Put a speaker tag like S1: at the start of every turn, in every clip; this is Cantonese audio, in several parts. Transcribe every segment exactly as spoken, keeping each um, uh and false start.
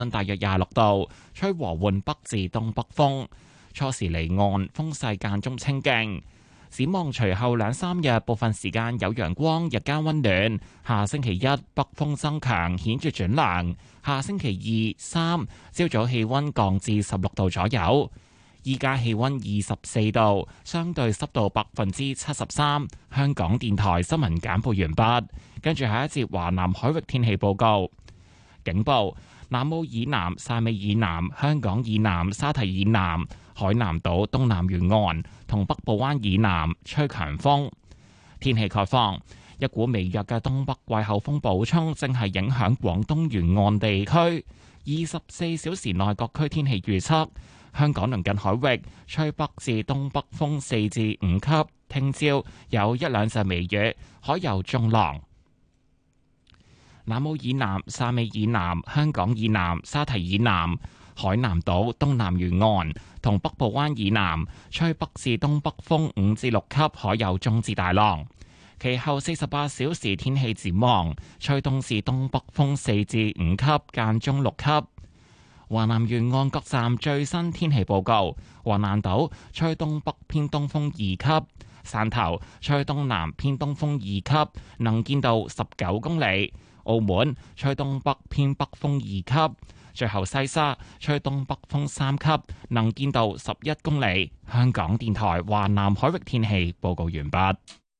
S1: 大約廿六度，吹和緩北至東北風，初時離岸，風勢間中清勁。展望隨後兩三日，部分時間有陽光，日間溫暖。下星期一北風增強，顯著轉涼。下星期二、三朝早氣溫降至十六度左右。依家氣溫二十四度，相對濕度百分之七十三。香港電台新聞簡報完畢。跟住下一節華南海域天氣報告。警報：南澳以南、汕尾以南、香港以南、沙堤以南、海南島東南沿岸同北部灣以南吹強風。天氣概況：一股微弱嘅東北季候風補充正係影響廣東沿岸地區。二十四小時內各區天氣預測：香港鄰近海域吹北至東北風四至五級，聽朝有一兩陣微雨，海有中浪。南澳以南、汕尾以南、香港以南、沙堤以南、海南島東南沿岸同北部灣以南吹北至東北風五至六級，海有中至大浪。其後四十八小時天氣展望，吹東至東北風四至五級，間中六級。華南沿岸各站最新天氣報告：橫瀾島吹東北偏東風二級，汕頭吹東南偏東風二級，能見度十九公里；澳門吹東北偏北風二級，最後西沙吹東北風三級，能見度十一公里。香港電台華南海域天氣報告完畢。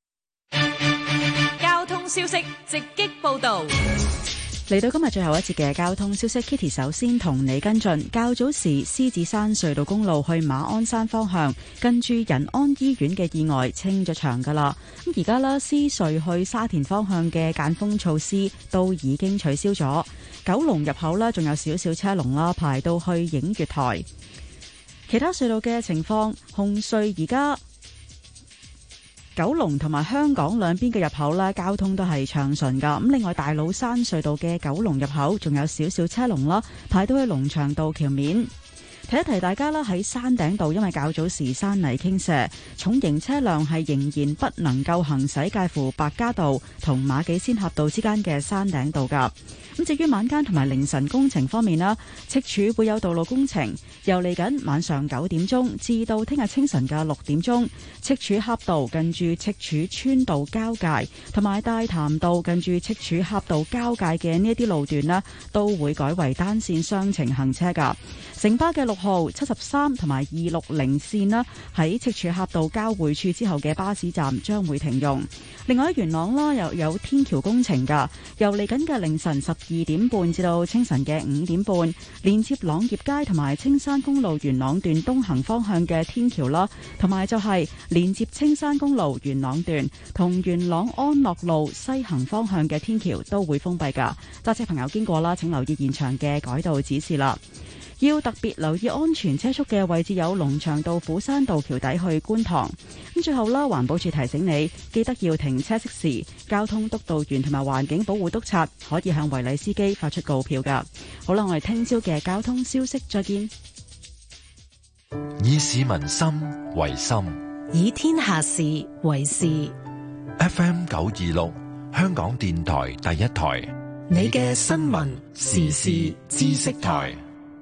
S2: 交通消息直擊報道。
S3: 嚟到今日最後一節嘅交通消息 ，Kitty 首先同你跟進。較早時獅子山隧道公路去馬鞍山方向，近住仁安醫院嘅意外清咗場噶啦。咁而家啦，獅隧去沙田方向嘅間封措施都已經取消咗。九龍入口啦，仲有少少車龍啦，排到去映月台。其他隧道嘅情況，紅隧而家九龍同埋香港兩邊嘅入口咧，交通都係暢順噶。咁另外大老山隧道嘅九龍入口仲有少少車龍啦，排到去龍翔道橋面。提一提大家啦，喺山頂道，因為較早時山泥傾瀉，重型車輛係仍然不能夠行駛介乎白加道同馬己仙峽道之間嘅山頂道噶。咁至於晚間同埋凌晨工程方面啦，赤柱會有道路工程，由嚟緊晚上九點鐘至到聽日清晨嘅六點鐘，赤柱峽道近住赤柱村道交界，同埋大潭道近住赤柱峽道交界嘅呢一啲路段呢，都會改為單線雙程行車噶。城巴嘅六號、七十三同埋二六零線啦，喺赤柱峽道交匯處之後嘅巴士站將會停用。另外喺元朗啦，又有天橋工程噶，由嚟緊嘅凌晨十二點半至到清晨嘅五點半，連接朗業街同埋青山公路元朗段東行方向嘅天橋啦，同埋就係連接青山公路元朗段同元朗安樂路西行方向嘅天橋都會封閉噶。揸車朋友經過啦，請留意現場嘅改道指示啦。要特別留意安全車速嘅位置有龍翔道、虎山道橋底去觀塘。咁最後啦，環保署提醒你，記得要停車熄匙。交通督導員同埋環境保護督察可以向違例司機發出告票噶。好啦，我哋聽朝嘅交通消息再見。
S4: 以市民心為心，
S2: 以天下事為事。
S4: F M 九二六，香港電台第一台，
S2: 你嘅新聞時事知識台。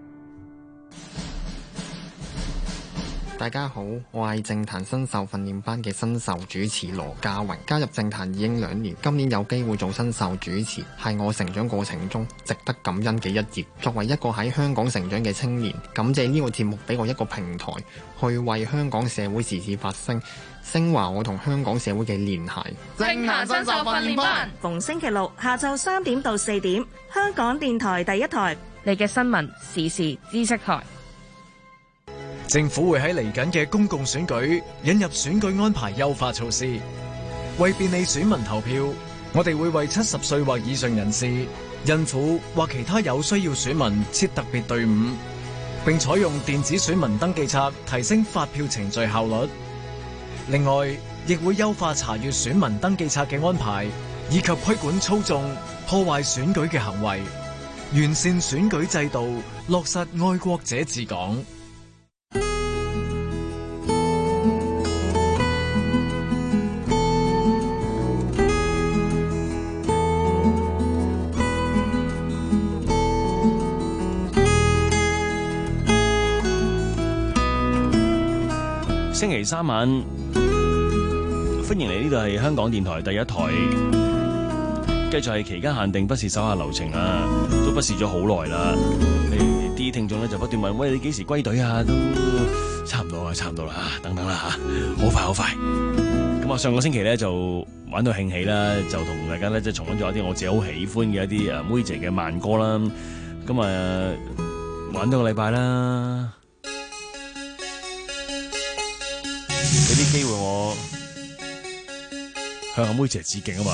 S5: 大家好，我係政壇新秀訓練班嘅新秀主持羅家榮，加入政壇已經兩年，今年有機會做新秀主持，係我成長過程中值得感恩嘅一頁。作為一個喺香港成長嘅青年，感謝呢個節目俾我一個平台，去為香港社會時事發聲，升華我同香港社會嘅聯繫。
S2: 政壇新秀訓練班，逢星期六下晝三點到四點，香港電台第一台，你嘅新聞時事知識台。
S6: 政府會喺嚟緊嘅公共選舉引入選舉安排優化措施，為便利選民投票，我哋會為七十歲或以上人士、孕婦或其他有需要選民設特別隊伍，並採用電子選民登記冊，提升發票程序效率。另外，亦會優化查閱選民登記冊嘅安排，以及規管操縱、破壞選舉嘅行為，完善選舉制度，落實愛國者治港。
S7: 星期三晚，歡迎嚟呢度係香港電台第一台，繼續係期間限定，不是手下留情啊，都不是咗好耐啦。啲聽眾咧就不斷問：喂，你幾時歸隊啊？都差唔多啊，差唔多啦，等等啦嚇，好快好快。咁啊，上個星期咧就玩到興起啦，就同大家咧即係重溫咗一啲我自己好喜歡嘅一啲誒妹姐嘅慢歌啦。咁啊，玩多個禮拜啦，俾啲機會我向阿妹姐致敬啊嘛，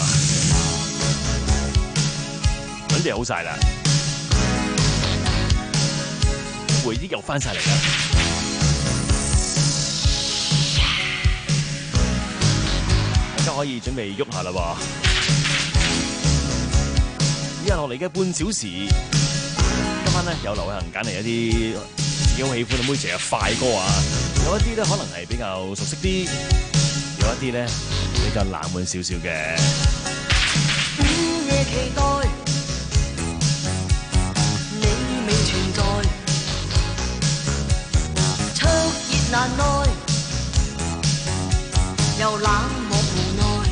S7: 揾啲好晒啦。回憶又翻晒嚟啦，大家可以準備喐下啦喎！以下落嚟嘅半小時，今晚咧有流行揀嚟一啲自己好喜歡嘅妹姐嘅快歌啊，有一啲咧可能係比較熟悉啲，有一啲咧比較冷門少少嘅。
S8: 午夜期待你未存在。難耐，又冷漠無奈，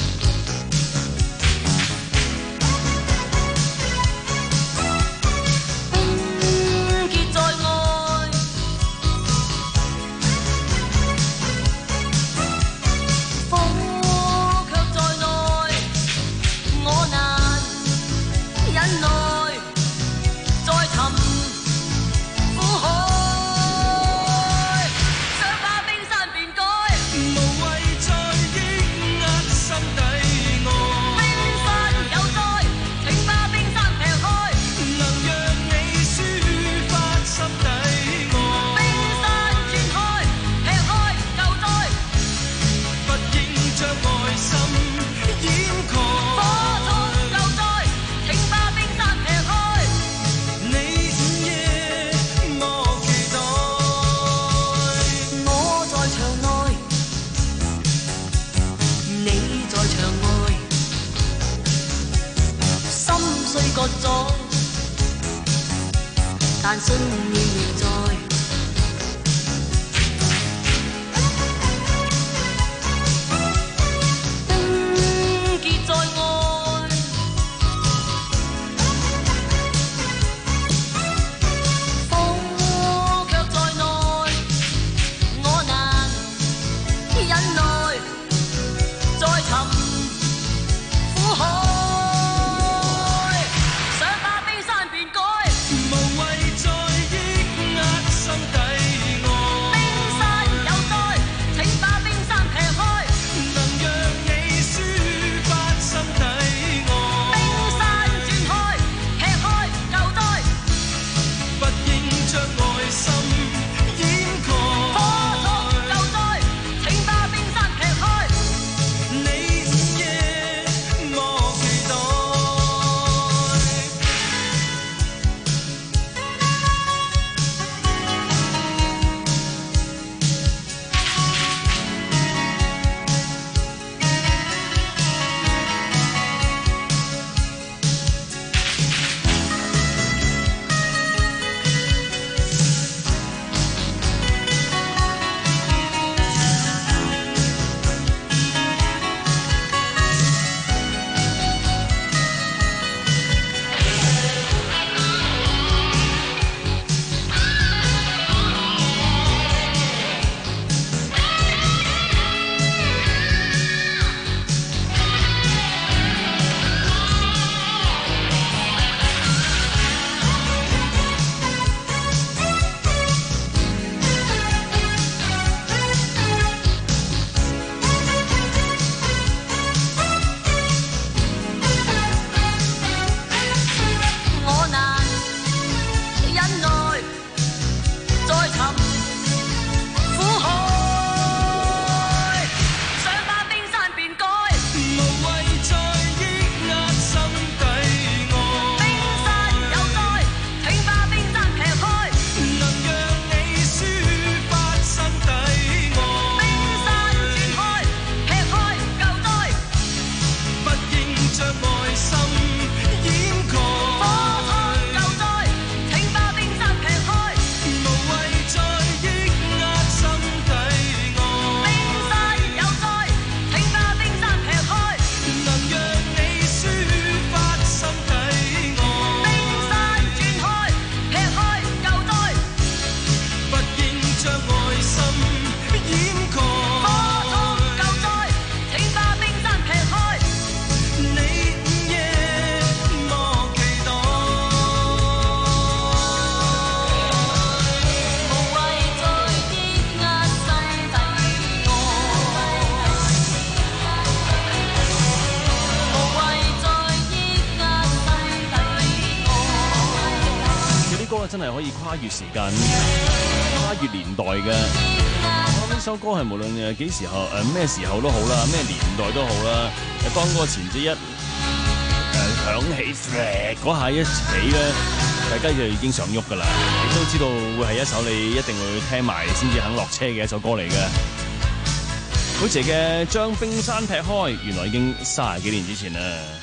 S8: 冰結在外，火卻在內，我難忍耐，再尋苦海。割咗，但信念仍在。冰結在外，火卻在內，我難忍耐，再尋苦海。想把冰山變改，無謂再抑壓
S7: 真係可以跨越時間、跨越年代嘅。呢首歌係無論誒幾時候誒咩時候都好啦，咩年代都好啦。誒當嗰個前節一誒、呃、響起嗰下一起咧，大家就已經想喐噶啦。你都知道會係一首你一定會聽埋先至肯落車嘅一首歌嚟嘅。好謝嘅將冰山劈開，原來已經三十幾年之前啦。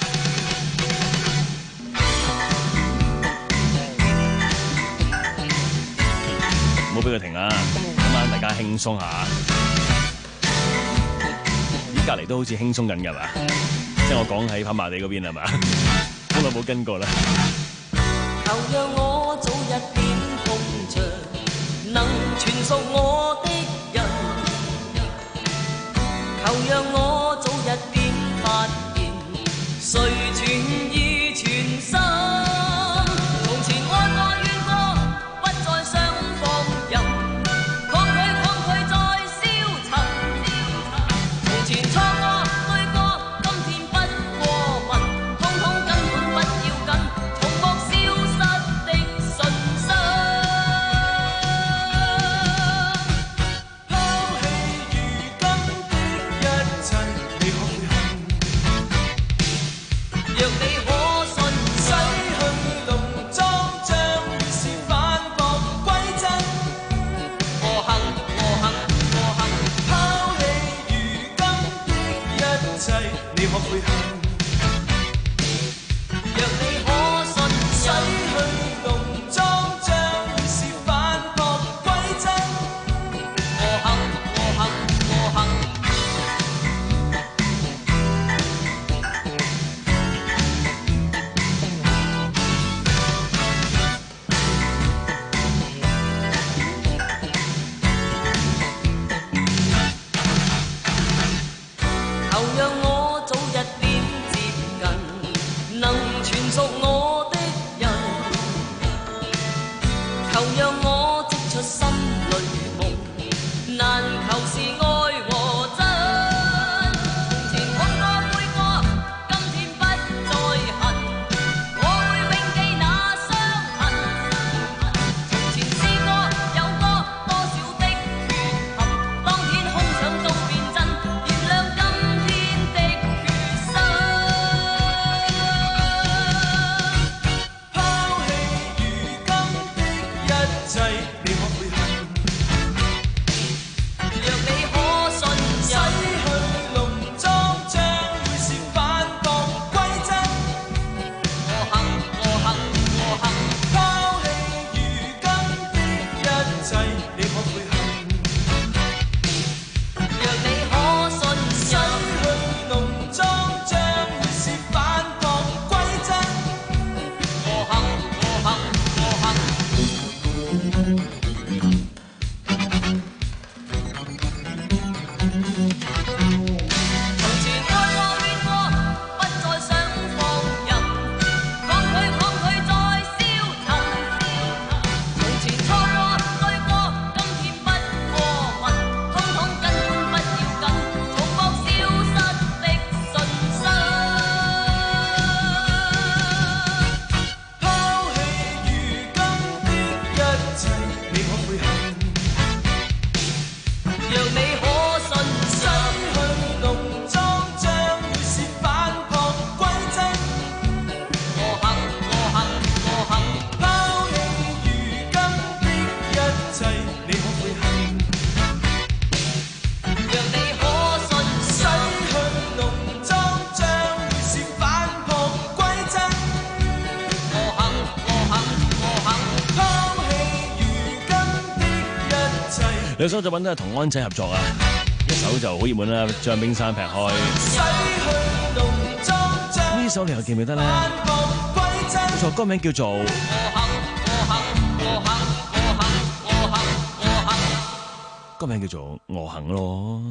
S7: 唔好俾佢停啊！今晚大家輕鬆下，依隔離都好似輕鬆緊㗎嘛？即係我講喺跑馬地嗰邊係嘛？好耐冇跟過啦。
S8: 求讓我早一點碰着，能全屬我的人。求讓我早一點發現，誰全意全心。從前愛過怨過，不再想放任，抗拒抗拒再消沉。從前錯過對過，今天不過問，通通根本不要緊，從莫消失的信心。若你可信，洗去濃妝，將會是反璞歸真。何幸何幸何幸，拋棄如今的一切，你可悔恨？若你可信，洗去濃妝，將會是反璞歸真。何幸何幸何幸。求讓我早一點接近，能全屬我的人。求讓我織出心裏夢，難求是愛和真。從前碰過悔過，今天不再恨，我會銘記那傷痕。從前試過有過多少的缺陷，當天空想都變真，原諒今天的決心。拋棄如今的一切，你可悔恨？若你可信任，洗去濃妝，將會是反璞歸真。何幸何幸何幸，拋棄如今的一切，你可悔恨？若你可信任，洗去濃妝，將會是反璞歸真。何幸何幸何幸。從前愛過怨過，不再想放任，抗拒抗拒再消沉。從前錯過對過，今天不過問，通通根本不要緊，從莫消失的信心。拋棄如今的一切，你可悔恨？若你可信，洗去濃妝，將會是反璞歸真。何幸何幸何幸，拋棄如今的一切，你可悔恨？若你可信，洗去濃妝，將會是反璞歸真。何幸何幸何幸，拋棄如今的一切。
S7: 兩首作品都係同安仔合作啊，一首就好熱門啦，將冰山劈開。
S8: 洗去濃妝，將
S7: 呢首你又記唔記得咧？
S8: 反璞歸真。
S7: 冇錯，歌名叫做
S8: 何幸何幸何幸何幸何幸何幸。
S7: 歌名叫做我行咯。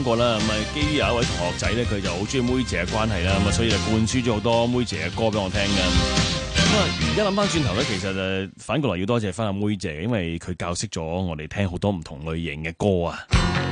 S7: 過啦。咁啊，基於有一位同學仔咧，佢就好中意妹姐嘅關係啦，咁啊，所以就灌輸咗好多妹姐嘅歌俾我聽嘅。咁啊，而家諗翻轉頭咧，其實誒反過來要多謝翻阿妹姐，因為佢教識咗我哋聽好多唔同類型嘅歌啊。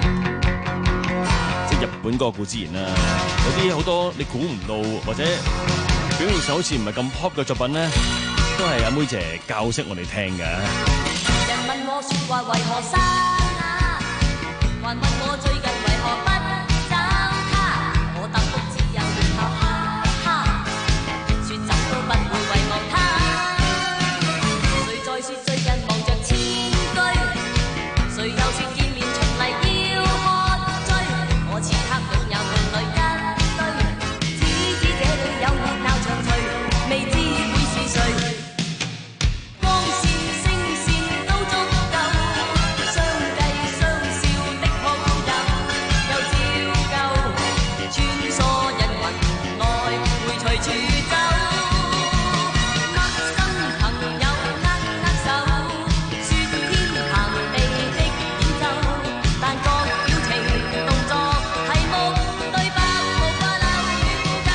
S7: 即係日本歌固之然啦，有啲好多你估唔到或者表面上好似唔係咁 pop 嘅作品咧，都係阿妹姐教識我哋聽嘅。
S8: 人問我說話為何生啊，還問我最近為何不找他，我答覆只有然後哈哈，說怎都不會遺忘他。誰在說最近忙着遷居，誰又說見面循例要喝醉，我此刻擁有伴侶一堆，只知這裏有熱鬧長隨，未知會是誰。光線聲線都足夠，相繼相笑的好友，又照舊穿梭人群內會隨處走。陌生朋友握握手，說天談地的演奏，但各表情動作題目對白無法留夠，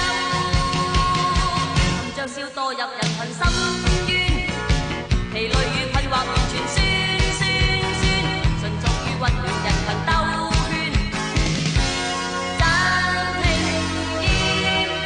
S8: 含着笑墮入人群深淵，疲累與困惑完全酸酸酸，純屬於混亂人群兜圈，暫停厭倦。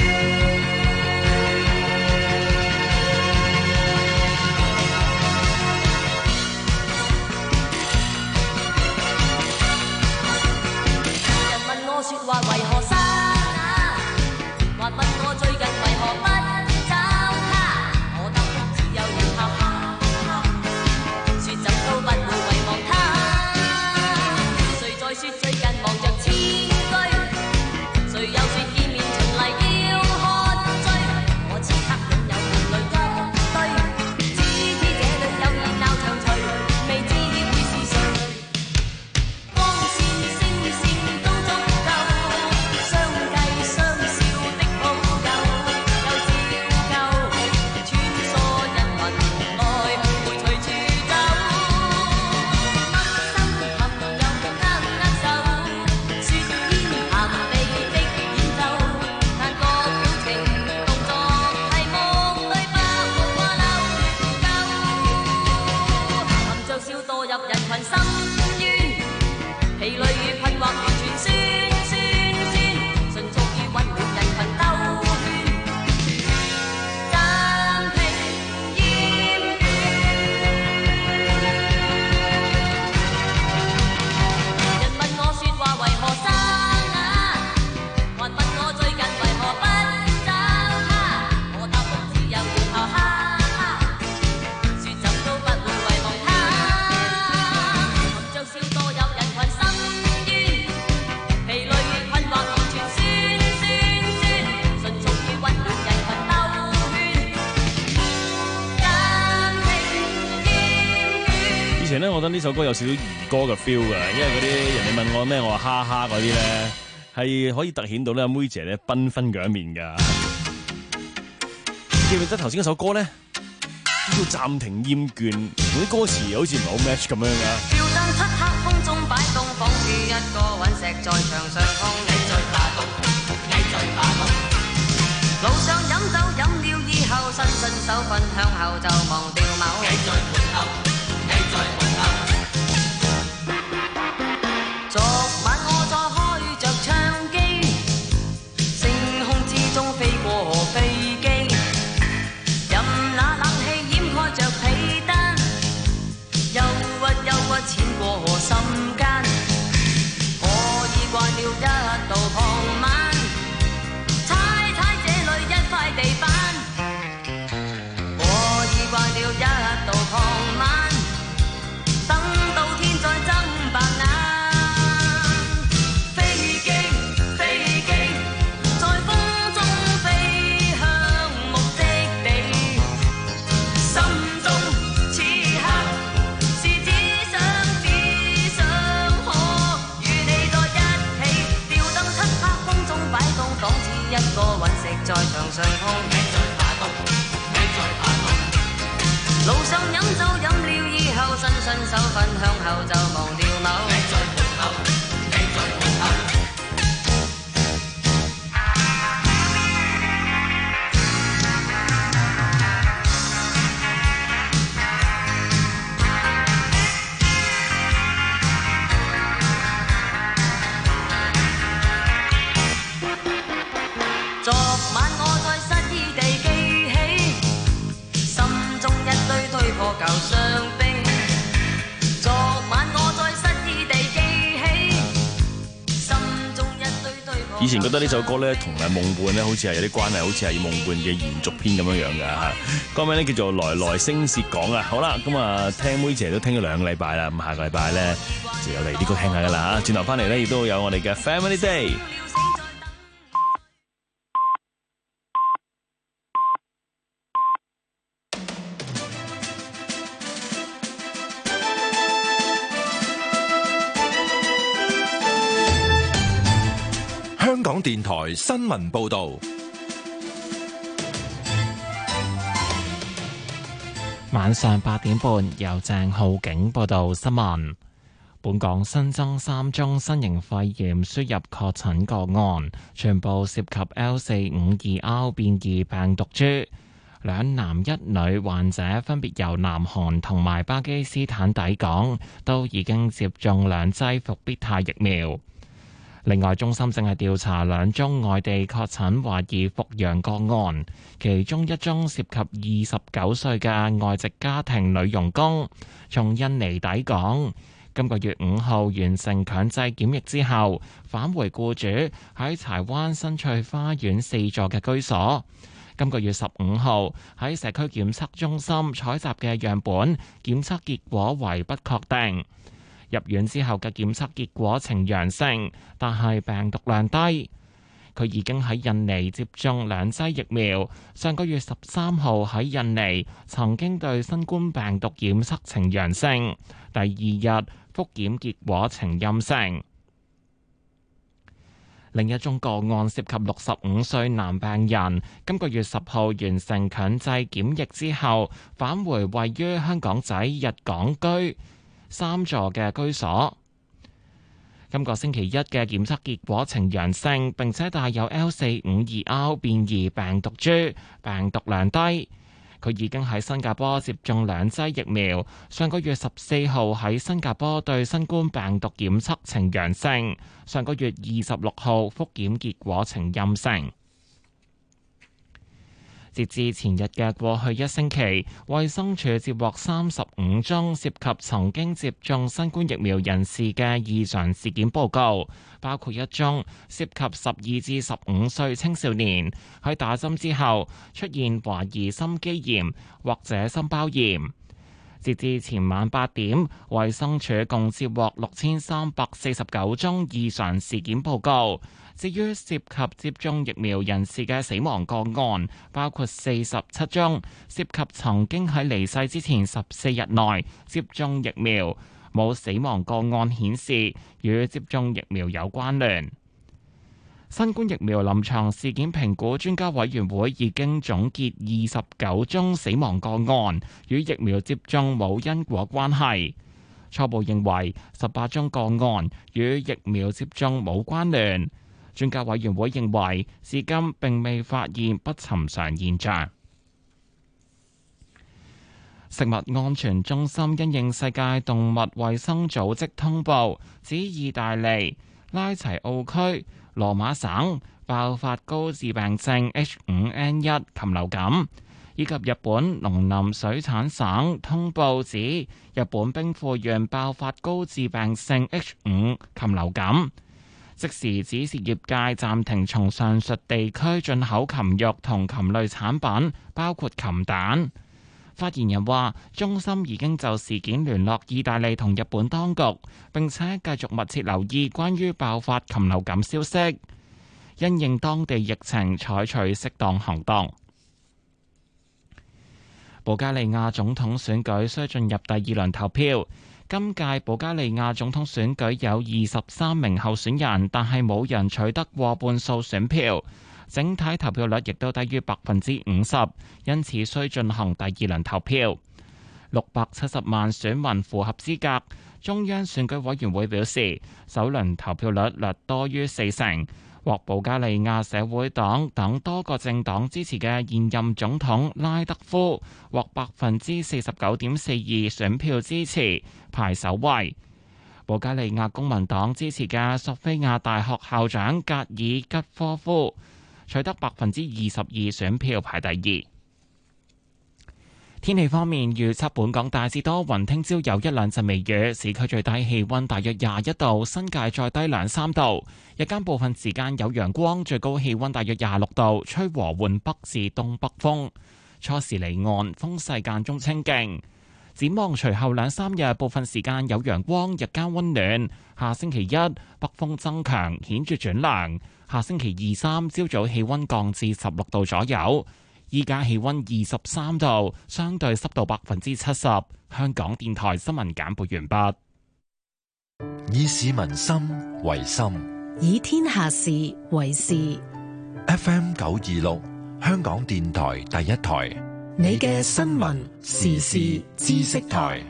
S8: 人問我說話為何生啊，還問我最近為何不找他，我答覆只有然後哈哈，說怎都不會遺忘他。誰在說最近忙着遷居，誰又說見面循例要喝醉，我此刻擁有伴侶一堆，只知這裏有熱鬧長隨，未知會是誰。光線聲線都足夠，相繼相笑的好友，又照舊穿梭人群內會隨處走。陌生朋友握握手，說天談地的演奏，但各表情動作題目對白無話留夠，含着笑墮入人群深淵，疲累與困惑完全酸酸酸，純屬於混亂人群兜圈，暫停厭倦。人問我說話為何生啊，還問我最近為何不找他，我答覆只有然後哈哈，說怎都不會遺忘他。含着笑墮入人群深淵，疲累與困惑完全酸酸酸，純屬於混亂人群兜圈，暫停厭倦。
S7: 以前咧，我覺得呢首歌有少少兒歌嘅 feel 嘅，因為嗰啲人哋問我咩，我話哈哈嗰啲咧，係可以突顯到咧妹姐咧繽紛嘅一面㗎。記唔記得頭先嗰首歌咧，叫暫停厭倦，同啲歌詞好似唔係好 match 咁樣㗎。
S8: 吊燈漆黑風中擺動，仿似一個隕石在牆上空。你最怕凍，你最怕凍。路上飲酒飲了以後，伸伸手分享後就忘掉某。你最門後，你最門後。昨晚我在開着唱機，星空之中飛過飛機，任那冷氣掩蓋着被單，憂鬱憂鬱淺過心間，我已慣了一到傍晚，踩踩這裏一塊地板，我已慣了一到傍晚，等到天再睜白眼。飛機飛機在風中飛向目的地，心中此刻是只想只想可與你在一起，吊燈漆黑風中擺動，仿似一個隕石在牆上空。你最怕凍，你最怕凍。路上飲酒飲了以後，伸伸手分享後就忘掉某。你最門後，你最門後。 昨晚我在失意地記起，心中一堆堆破舊傷兵。昨晚我在失意地記起，心中一堆堆破舊傷兵。
S7: 以前覺得呢首歌咧同誒夢伴咧好似係有啲關係，好似係夢伴嘅延續篇咁樣樣㗎嚇。歌名咧叫做《來來聲舌講》啊。好啦，咁啊聽妹姐都聽咗兩個禮拜啦，咁下個禮拜咧就有嚟啲歌聽下㗎啦嚇。轉頭翻嚟咧亦都有我哋嘅 Family Day。
S4: 香港電台新聞報導，
S1: 晚上八點半由鄭浩景報道新聞。本港新增三宗新型肺炎輸入確診個案，全部涉及 L 四五二 R 變異病毒株。兩男一女患者分別由南韓同埋巴基斯坦抵港，都已經接種兩劑復必泰疫苗。另外，中心正係調查兩宗外地確診懷疑復陽個案，其中一宗涉及二十九歲嘅外籍家庭女傭工，從印尼抵港，今個月五號完成強制檢疫之後，返回僱主喺柴灣新翠花園四座嘅居所。今個月十五號喺社區檢測中心採集嘅樣本檢測結果為不確定。入院之後嘅檢測結果呈陽性，但係病毒量低。佢已經喺印尼接種兩劑疫苗，上個月十三號喺印尼曾經對新冠病毒檢測呈陽性，第二日復檢結果呈陰性。另一宗個案涉及六十五歲男病人，今個月十號完成強制檢疫之後，返回位於香港仔日港居三座嘅居所，今個星期一嘅檢測結果呈陽性，並且帶有 L 四五二 R 變異病毒株，病毒量低。佢已經喺新加坡接種兩劑疫苗，上個月十四號喺新加坡對新冠病毒檢測呈陽性，上個月二十六號復檢結果呈陰性。截至前日嘅過去一星期，衛生署接獲三十五宗涉及曾經接種新冠疫苗人士嘅異常事件報告，包括一宗涉及十二至十五歲青少年喺打針之後出現懷疑心肌炎或者心包炎。截至前晚八點，衛生署共接獲六千三百四十九宗異常事件報告。至於涉及接種疫苗人士嘅死亡個案，包括四十七宗涉及曾經喺離世之前十四日內接種疫苗，冇死亡個案顯示與接種疫苗有關聯。新冠疫苗臨床事件評估專家委員會已經總結二十九宗死亡個案與疫苗接種冇因果關係，初步認為十八宗個案與疫苗接種冇關聯。專家委員會認為，至今並未發現不尋常現象。食物安全中心因應世界動物衛生組織通報，指意大利、拉齊奧區、羅馬省爆發高致病性 H 五 N 一 禽流感，以及日本農林水產省通報指日本兵庫縣爆發高致病性 H 五 禽流感。即時指示業界暫停從上述地區進口禽肉同禽類產品，包括禽蛋。發言人話，中心已經就事件聯絡意大利同日本當局，並且繼續密切留意關於爆發禽流感消息，因應當地疫情採取適當行動。保加利亞總統選舉需進入第二輪投票。今屆保加利亞總統選舉有二十三名候選人，但係冇人取得過半數選票，整體投票率亦都低於百分之五十，因此需進行第二輪投票。六百七十萬選民符合資格。中央選舉委員會表示，首輪投票率略多於四成。獲保加利亞社會黨等多個政黨支持嘅現任總統拉德夫獲百分之四十九點四二選票支持，排首位。保加利亞公民黨支持嘅索菲亞大學校長格爾吉科夫取得百分之二十二選票，排第二。天氣方面，預測本港大致多雲，聽朝有一兩陣微雨，市區最低氣溫大約廿一度，新界再低兩三度。日間部分時間有陽光，最高氣溫大約廿六度，吹和緩北至東北風。初時離岸，風勢間中清勁。展望隨後兩三日，部分時間有陽光，日間溫暖。下星期一北風增強，顯著轉涼。下星期二三朝早氣溫降至十六度左右。依家氣溫二十三度，相對濕度百分之七十。香港電台新聞簡報完畢。
S4: 以市民心為心，
S9: 以天下事為事。
S4: F M 九二六，香港電台第一台，
S9: 你嘅新聞時事知識台。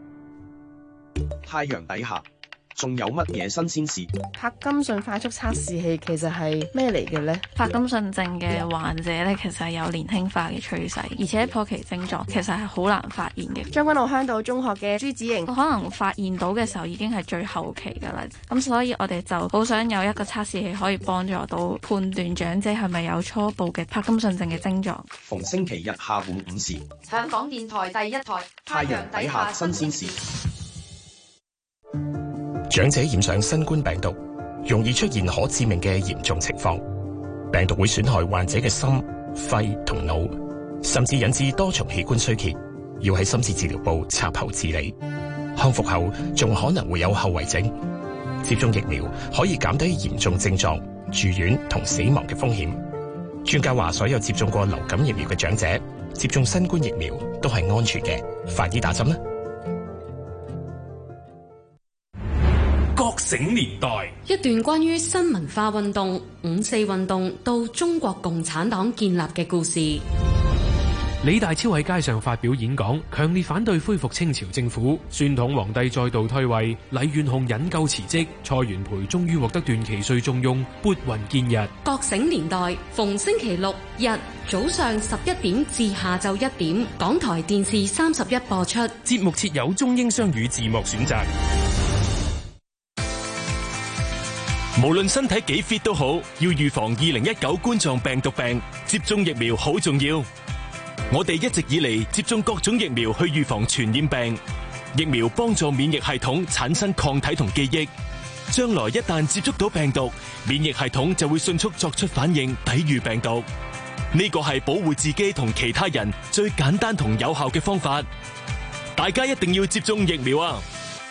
S10: 太陽底下仲有乜嘢新鮮事？
S11: 柏金遜快速測試器其實係咩嚟嘅呢？
S12: 柏金遜症嘅患者咧，其實係有年輕化嘅趨勢，而且初期症狀其實係好難發現嘅。
S11: 將軍澳香島中學嘅朱子瑩，
S12: 可能發現到嘅時候已經係最後期㗎啦。咁所以我哋就好想有一個測試器可以幫助到判斷長者係咪有初步嘅柏金遜症嘅症狀。
S10: 逢星期日下午五時，
S13: 香港電台第一台，
S10: 太陽底下新鮮事。
S14: 長者染上新冠病毒，容易出現可致命嘅嚴重情況。病毒會損害患者嘅心、肺同腦，甚至引致多重器官衰竭，要喺深切治療部插喉治理。康復後仲可能會有後遺症。接種疫苗可以減低嚴重症狀、住院同死亡嘅風險。專家話，所有接種過流感疫苗嘅長者接種新冠疫苗都係安全嘅，快啲打針啦！
S15: 覺醒年代，
S16: 一段關於新文化運動、五四運動到中國共產黨建立嘅故事。
S15: 李大釗喺街上發表演講，強烈反對恢復清朝政府，宣統皇帝再度退位，黎元洪引咎辭職，蔡元培終於獲得段祺瑞重用，撥雲見日。
S16: 覺醒年代逢星期六日早上十一點至下晝一點，港台電視三十一播出。
S15: 節目設有中英雙語字幕選擇。
S17: 無論身體幾 fit 都好，要預防二零一九冠狀病毒病，接種疫苗好重要。我哋一直以嚟接種各種疫苗去預防傳染病，疫苗幫助免疫系統產生抗體同記憶，將來一旦接觸到病毒，免疫系統就會迅速作出反應，抵禦病毒。呢個係保護自己同其他人最簡單同有效嘅方法，大家一定要接種疫苗啊！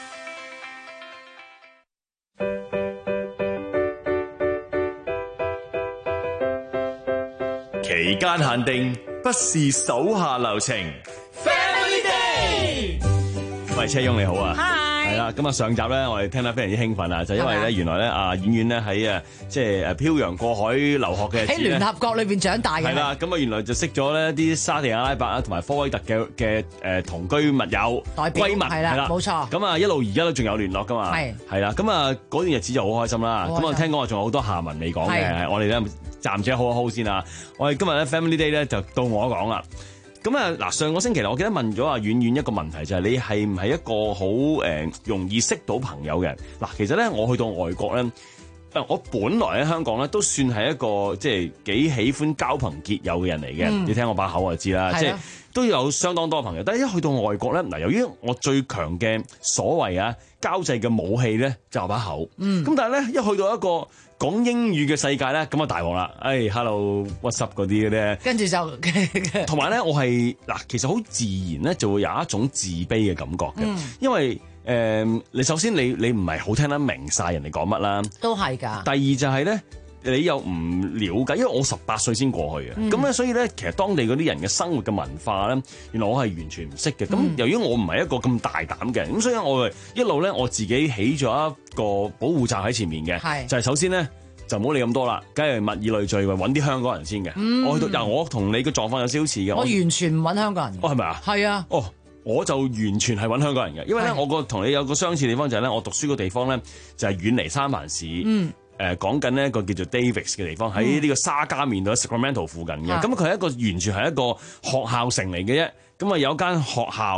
S17: 期間限定，不是手下留情。Family Day， 喂，車翁你好啊，係啦，咁啊上集咧，我哋聽得非常之興奮啊，就因為咧，原來咧啊，婉婉咧喺誒即係誒漂洋過海留學嘅喺
S18: 聯合國裏邊長大嘅，
S17: 係啦，咁啊原來就識咗咧啲沙地阿拉伯啊同埋科威特嘅嘅誒同居密友
S18: 代表閨蜜係啦，冇錯，
S17: 咁啊一路而家都仲有聯絡噶嘛，係係啦，咁啊嗰段日子就好開心啦，咁啊聽講話仲有好多下文未講嘅，我哋咧。暫且好一好先啊！我哋今日咧 Family Day 咧就到我講啦。咁啊嗱，上個星期我記得問咗阿婉婉一個問題，就係、是、你係唔係一個好誒、呃、容易識到朋友嘅人？嗱，其實咧我去到外國咧，我本來喺香港咧都算係一個即係幾喜歡交朋結友嘅人嚟嘅。嗯、你聽我把口就知啦，即係都有相當多朋友。但係一去到外國咧，嗱，由於我最強嘅所謂啊交際嘅武器咧就係把口。嗯。咁但係咧一去到一個講英語嘅世界咧，咁啊大鑊啦！誒，hello，what's up 嗰啲嘅咧，
S18: 跟住就
S17: 同埋咧，我係嗱，其實好自然咧，就會有一種自卑嘅感覺嘅，嗯、因為誒、呃，你首先你你唔係好聽得明晒人哋講乜啦，
S18: 都係㗎。第
S17: 二就係咧，你又唔了解，因為我十八歲先過去嘅，咁咧、嗯，所以咧，其實當地嗰啲人嘅生活嘅文化咧，原來我係完全唔識嘅。咁、嗯、由於我唔係一個咁大膽嘅人，咁所以我一路咧我自己起咗一個保護罩喺前面嘅，是就係首先咧就唔好理咁多啦，梗係物以類聚，揾啲香港人先嘅。嗯、我去到，嗱，我同你嘅狀況有少少似嘅。
S18: 我完全唔揾香港人。
S17: 哦，係咪啊？
S18: 係啊。
S17: 哦，我就完全係揾香港人嘅，因為咧我個同你有個相似地方就係咧，我讀書個地方咧就係遠離三藩市。嗯。誒講緊呢一個叫做 Davis 嘅地方，喺呢個沙加面度 Sacramento 附近嘅，咁佢係一個完全係一個學校城嚟嘅啫。咁啊有間學校，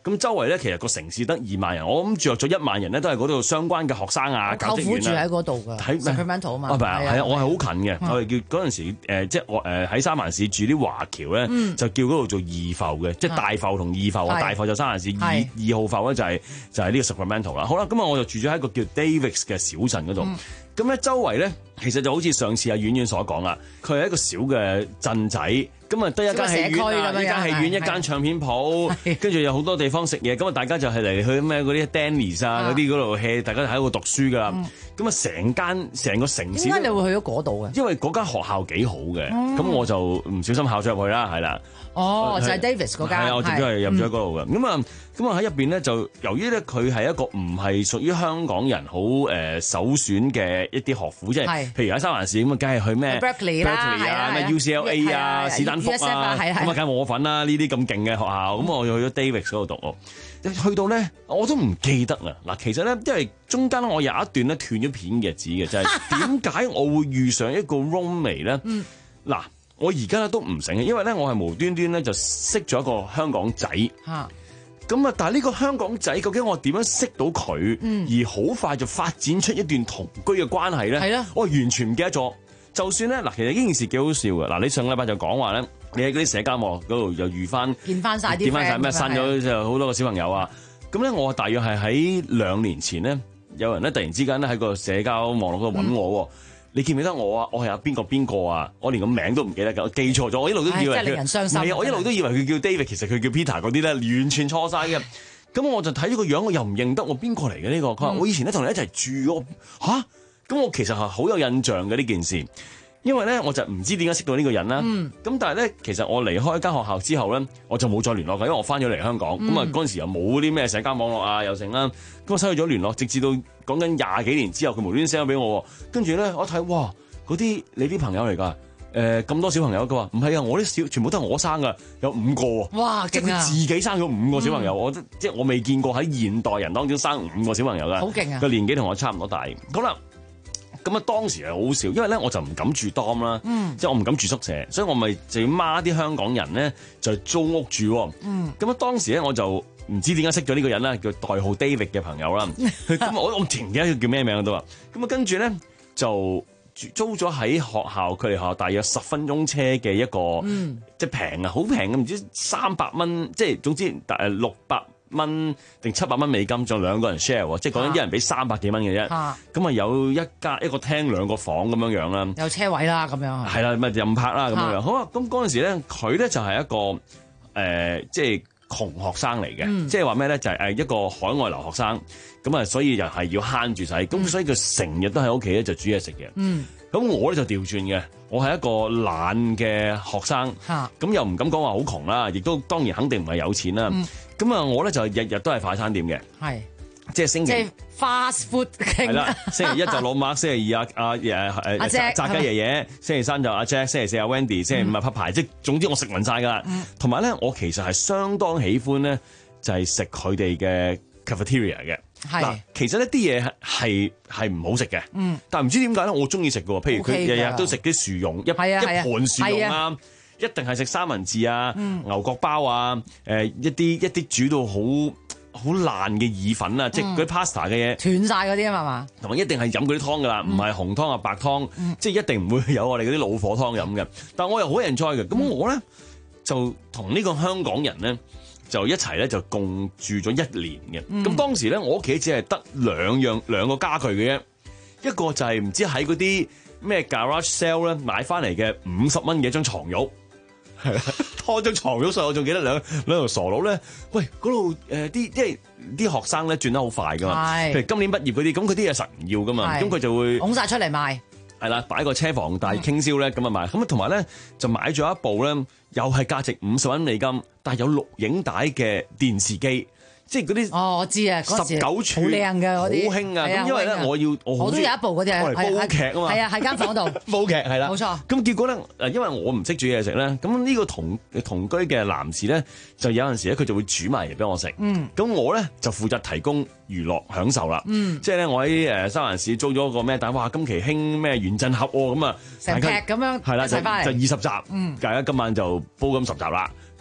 S17: 咁周圍咧其實個城市得二萬人，我諗住約咗一萬人咧都係嗰度相關嘅學生啊、教職員啊。舅父住喺嗰度㗎，喺 Sacramento 啊嘛。啊係啊，係啊，我係好近嘅，我哋叫嗰陣時誒，即係我誒喺三藩市住啲華僑咧，就叫嗰度做二埠嘅，即係大埠同二埠啊。大埠就三藩市，二二號埠咧就係就係呢個 Sacramento 啦。好啦，咁啊我就住咗喺一個叫 Davis 嘅小鎮嗰度。咁咧周圍咧，其實就好似上次阿婉婉所講啦，佢係一個小嘅鎮仔，咁啊得一間戲院啊，一間戲院，一間唱片鋪，跟住有好多地方食嘢，咁啊大家就係嚟去咩嗰啲 Denny's 啊嗰啲嗰度 hea，大家喺度讀書噶啦，咁啊成間成個城市。點解你會去咗嗰度嘅？因為嗰間學校幾好嘅，咁、嗯、我就唔小心考咗入去啦，係啦。哦，就係 Davis 嗰間。係啊，我直接係入咗嗰度嘅。咁啊、嗯，咁啊喺入邊咧，就由於咧佢係一個唔係屬於香港人好誒首選嘅一啲學府，即係譬如喺三藩市咁啊，梗係去咩 Berkeley 啊、咩 U C L A 啊、史丹福啊，咁啊梗係冇我份啦。呢啲咁勁嘅學校，咁我就去咗 Davis 嗰度讀。去到咧，我都唔記得啦。嗱，其實咧，因為中間我有一段咧斷咗片嘅日子嘅，就係點解我會遇上一個 roommate 咧？嗱。我而家咧都唔醒嘅，因為咧我係無端端咧就識咗一個香港仔，咁啊！但係呢個香港仔究竟我點樣識到佢，嗯、而好快就發展出一段同居嘅關係咧？係啦，我完全唔記得咗。就算咧嗱，其實呢件事幾好笑嘅。嗱，你上個禮拜就講話咧，你喺嗰啲社交網絡嗰度又遇翻見翻晒啲見翻晒咩生咗就好多個小朋友啊！咁咧，我大約係喺兩年前咧，有人咧突然之間咧喺個社交網絡嗰度揾我。嗯你記唔記得我啊？我係阿邊個邊個啊？我連個名都唔記得㗎，我記錯咗。我一路都以為佢唔係啊！我一路都以為佢叫 David，其實佢叫 Peter 嗰啲咧，完全錯晒嘅。咁我就睇咗個樣，我又唔認得我邊個嚟嘅呢個。佢話我以前咧同你一齊住喎嚇。咁我其實係好有印象嘅呢件事，因為咧我就唔知點解識到呢個人啦。咁、嗯、但係咧，其實我離開間學校之後咧，我就冇再聯絡㗎，因為我翻咗嚟香港。咁啊嗰陣時又冇啲咩社交網絡啊，又成啦。咁我失去咗聯絡，直至到講緊廿幾年之後，佢無端端 send 咗俾我。跟住咧，我睇哇！嗰啲你啲朋友嚟㗎，誒、呃、咁多小朋友，佢話唔係啊，我啲小全部都係我生㗎，有五個喎，哇，即係佢自己生咗五個小朋友，嗯、我即係我未見過喺現代人當中生五個小朋友㗎，好勁啊！個年紀同我差唔多大，好啦，咁啊當時係好笑，因為咧我就唔敢住 dorm 啦，嗯、即係我唔敢住宿舍，所以我咪就要孖啲香港人咧就租屋住，咁啊、嗯、當時咧我就唔知點解識咗呢個人啦，叫代號 David 嘅朋友啦，咁我我唔記得佢叫咩名都話，咁啊跟住咧就。租咗喺學校，佢哋學校大約十分鐘車嘅一個，嗯、即係平啊，好平嘅，唔知三百蚊，即係總之誒六百蚊定七百蚊美金，仲兩個人 share，即係講緊一人俾三百幾蚊嘅啫。咁啊有一間一個廳兩個房咁樣樣啦，有車位啦咁樣。係啦，咪任拍啦咁樣樣。好啊，咁嗰陣時咧，佢咧就係一個誒、呃，即係窮學生嚟嘅，嗯、即係話咩咧？就係誒一個海外留學生。咁啊，所以又係要慳住使，咁、嗯、所以佢成日都喺屋企咧就煮嘢食嘅。咁、嗯、我咧就調轉嘅，我係一個懶嘅學生，咁、啊、又唔敢講話好窮啦，亦都當然肯定唔係有錢啦。咁啊、嗯，我咧就日日都係快餐店嘅，係即係星期即係 fast food 係啦。星期一就老麥，星期二阿阿誒誒炸雞爺爺，星期三就阿 Jack，星期四阿 Wendy，星期五啊匹牌，即係總之我食勻晒㗎啦。同埋咧，我其實係相當喜歡咧，就係食佢哋嘅 cafeteria 嘅。嗱，其實呢啲嘢係係唔好食嘅，嗯、但係唔知點解咧，我中意食嘅喎。譬如佢日日都食啲薯蓉，一一盤薯蓉啊，啊一定係食三文治啊、嗯、牛角包啊，誒、呃、一啲一啲煮到好好爛嘅意粉啊，嗯、即係嗰啲 pasta 嘅嘢斷晒嗰啲啊嘛，同埋一定係飲嗰啲湯㗎啦，唔係、嗯、紅湯啊白湯，嗯、即係一定唔會有我哋嗰啲老火湯飲嘅。但係我又好 enjoy 嘅，咁、嗯、我咧就同呢個香港人咧。就一齊咧就共住咗一年嘅，咁、嗯、當時咧我屋企只係得兩樣兩個家具嘅啫，一個就係唔知喺嗰啲咩 garage sale 咧買翻嚟嘅五十蚊嘅一張床褥，係啦，拖張床褥上，我仲記得兩兩條傻佬咧，喂嗰度誒啲即係啲學生咧轉得好快噶嘛，是譬如今年畢業嗰啲，咁佢啲嘢實唔要噶嘛，咁佢是就會拱晒出嚟賣。係啦，擺個車房大傾銷咧，咁啊買，咁啊同埋咧就買咗一部咧，又係價值五十蚊美金，但係有錄影帶嘅電視機，即係嗰啲哦，我知啊，十九寸好靚嘅嗰啲，好興啊！咁因為咧，我要我都有一部嗰啲，我嚟煲劇啊嘛，係啊，喺間房度煲劇係啦，冇錯。咁結果咧，誒，因為我唔識煮嘢食咧，咁呢個同同居嘅男士咧，就有陣時咧，佢就會煮埋嘢俾我食。嗯，咁我咧就負責提供娛樂享受啦。嗯，即係咧，我喺誒三藩市租咗個咩？但係哇，今期興咩原振俠喎，咁啊，成劇咁樣係啦，就就二十集。嗯，大家今晚就煲咁十集啦。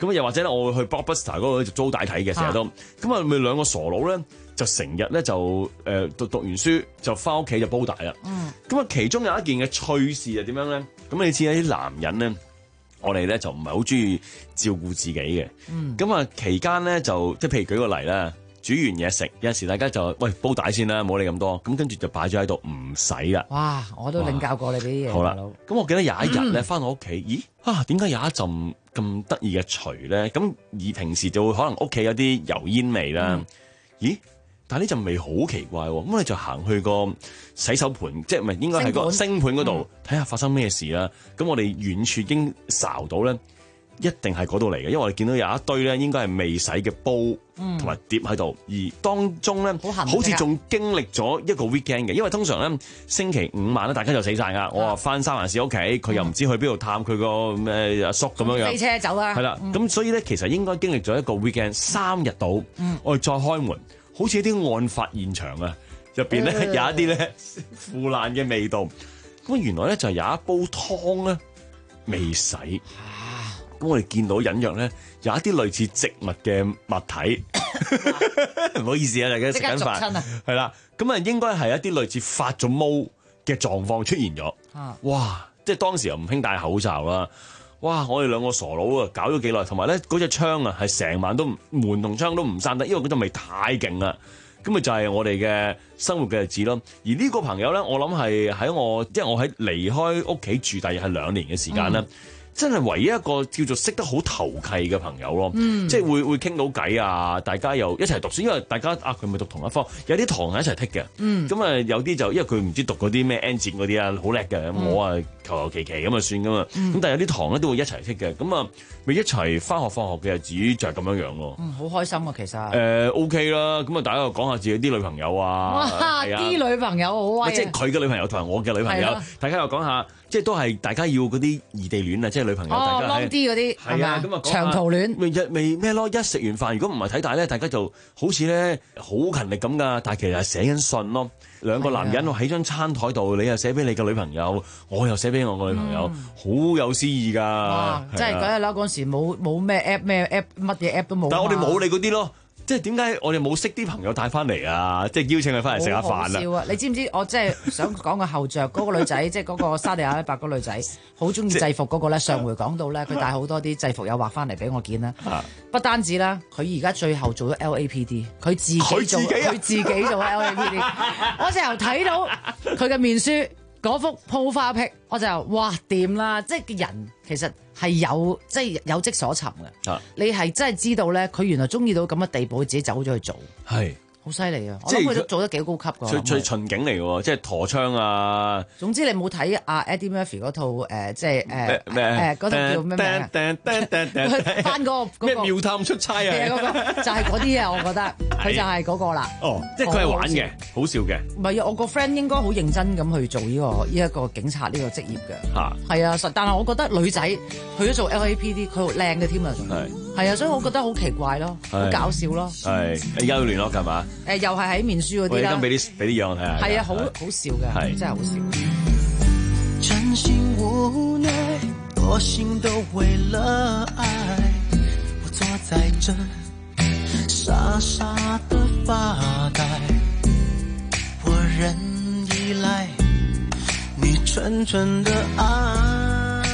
S17: 咁又或者咧，我會去 Blockbuster 嗰度租帶睇嘅，成日都。咁啊，咪兩個傻佬咧，就成日咧就誒讀讀完書就翻屋企就煲帶啦。咁啊、嗯，其中有一件嘅趣事係點樣咧？咁你知啲男人咧，我哋咧就唔係好中意照顧自己嘅。咁啊、嗯，期間咧就即係譬如舉個例啦。煮完嘢食，有陣時大家就喂煲帶先啦，唔好理咁多，咁跟住就擺咗喺度唔使啦。
S18: 哇！我都領教過你哋啲嘢。
S17: 好啦，咁我記得有一日咧，翻到屋企，咦啊？點解有一陣咁得意嘅除咧？咁而平時就會可能屋企有啲油煙味啦。嗯、咦？但係呢陣味好奇怪喎。咁你就行去個洗手盤，即係唔係應該係個星盤嗰度睇下發生咩事啦。咁我哋遠處已經睄到咧。一定係嗰度嚟嘅，因為我哋見到有一堆咧，應該係未洗嘅煲同埋碟喺度，而當中咧，好似仲經歷咗一個 weekend 嘅，因為通常咧星期五晚咧，大家就死晒噶。我話翻三藩市屋企，佢又唔知去邊度探佢個咩阿叔咁樣樣，
S18: 飛車走啦。
S17: 係啦，咁所以咧，其實應該經歷咗一個 weekend 三日到，我哋再開門，好似啲案發現場啊，入邊咧有一啲咧腐爛嘅味道。咁原來咧就係有一煲湯咧未洗。咁我哋見到隱約咧有一啲類似植物嘅物體，唔好意思啊，大家食緊飯，係啦，咁啊應該係一啲類似發咗毛嘅狀況出現咗。啊、哇！即係當時又唔興戴口罩啦。哇！我哋兩個傻佬啊，搞咗幾耐，同埋咧嗰隻窗啊係成晚都門同窗都唔閂得，因為嗰陣味太勁啦。咁咪就係我哋嘅生活嘅日子咯。而呢個朋友咧，我諗係喺我即係我喺離開屋企住，大約係兩年嘅時間啦。嗯真係唯一一個叫做識得好投契嘅朋友咯，嗯、即係會會傾到偈啊！大家又一齊讀書，因為大家啊佢咪讀同一科，有啲堂係一齊剔嘅。咁啊、嗯、有啲就因為佢唔知讀嗰啲咩 N 節嗰啲啊，好叻嘅。咁、嗯、我啊求求其其咁啊算噶嘛。咁、嗯、但係有啲堂咧都會一齊剔嘅。咁啊咪一齊翻學放學嘅日子就係咁樣樣咯。
S18: 嗯，好開心啊其實。誒、
S17: 呃、OK 啦，咁啊大家又講下自己啲女朋友啊。
S18: 哇！啲、啊、女朋友好威、啊。即係佢嘅女朋友同埋我嘅女朋友，的大家又講下。即係都係大家要嗰啲異地戀啊，即係女朋友。 哦，long 啲嗰啲係啊，咁啊長途戀。
S17: 咪日未咩咯？一食完飯，如果唔係睇大咧，大家就好似咧好勤力咁噶。但係其實係寫緊信咯。兩個男人喺張餐台度，你又寫俾你嘅女朋友，我又寫俾我個女朋友，好、嗯、有詩意㗎。哇！
S18: 即係嗰日啦，嗰時冇冇咩 app 咩 app 乜嘢 app 都冇。
S17: 但係我哋冇你嗰啲咯。即係點解我哋冇識啲朋友帶翻嚟啊？即係邀請佢翻嚟食下飯啊！
S18: 好笑啊！你知唔知我即係想講個後著嗰個女仔，即係嗰個沙地阿拉伯嗰個女仔，好中意制服嗰個咧。上回講到咧，佢帶好多啲制服誘惑翻嚟俾我見啦。啊、不單止啦，佢而家最後做咗 L A P D， 佢自己做，佢自己做 L A P D。我成日睇到佢嘅面書嗰幅鋪花癖，我就哇掂啦！即係人其實。係有即係有跡所尋嘅，啊、你係真係知道咧，佢原來中意到咁嘅地步，佢自己走咗去做，係好犀利啊！我諗佢都做得幾高級㗎，
S17: 最最巡警嚟嘅喎，即係陀槍啊！
S18: 總之你冇睇阿 Eddie Murphy 嗰套誒，即係誒誒嗰套叫咩名？翻嗰個
S17: 咩妙探出差啊！
S18: 嗰個就係嗰啲啊，我覺得佢就係嗰個啦。
S17: 哦，即係佢係玩嘅，好笑嘅。
S18: 唔係啊，我個 friend 應該好認真咁去做呢個呢一個警察呢個職業嘅。嚇，係啊，但係我覺得女仔去咗做 L A P D， 佢好靚嘅添啊，仲係係啊，所以我覺得好奇怪咯，好搞笑咯。
S17: 係，而家要聯絡㗎嘛？
S18: 誒，又係喺面書嗰啲啦。
S17: 我而家俾啲俾啲樣我睇下。
S18: 係啊，好好笑嘅，真係好笑。
S19: 真心無奈，多心都為了愛，我坐在這傻傻的發呆，我仍依賴你純純的愛。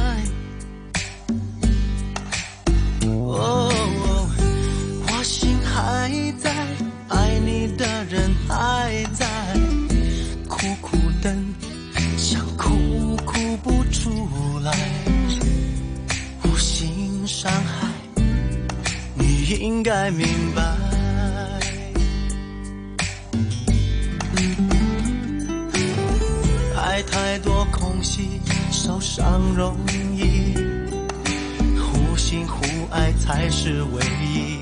S19: 哦，我心還在，愛你的人還在，苦苦等，想哭哭不出來，無心傷害，你應該明白。愛太多空隙，受傷容易，互信互愛才是唯一。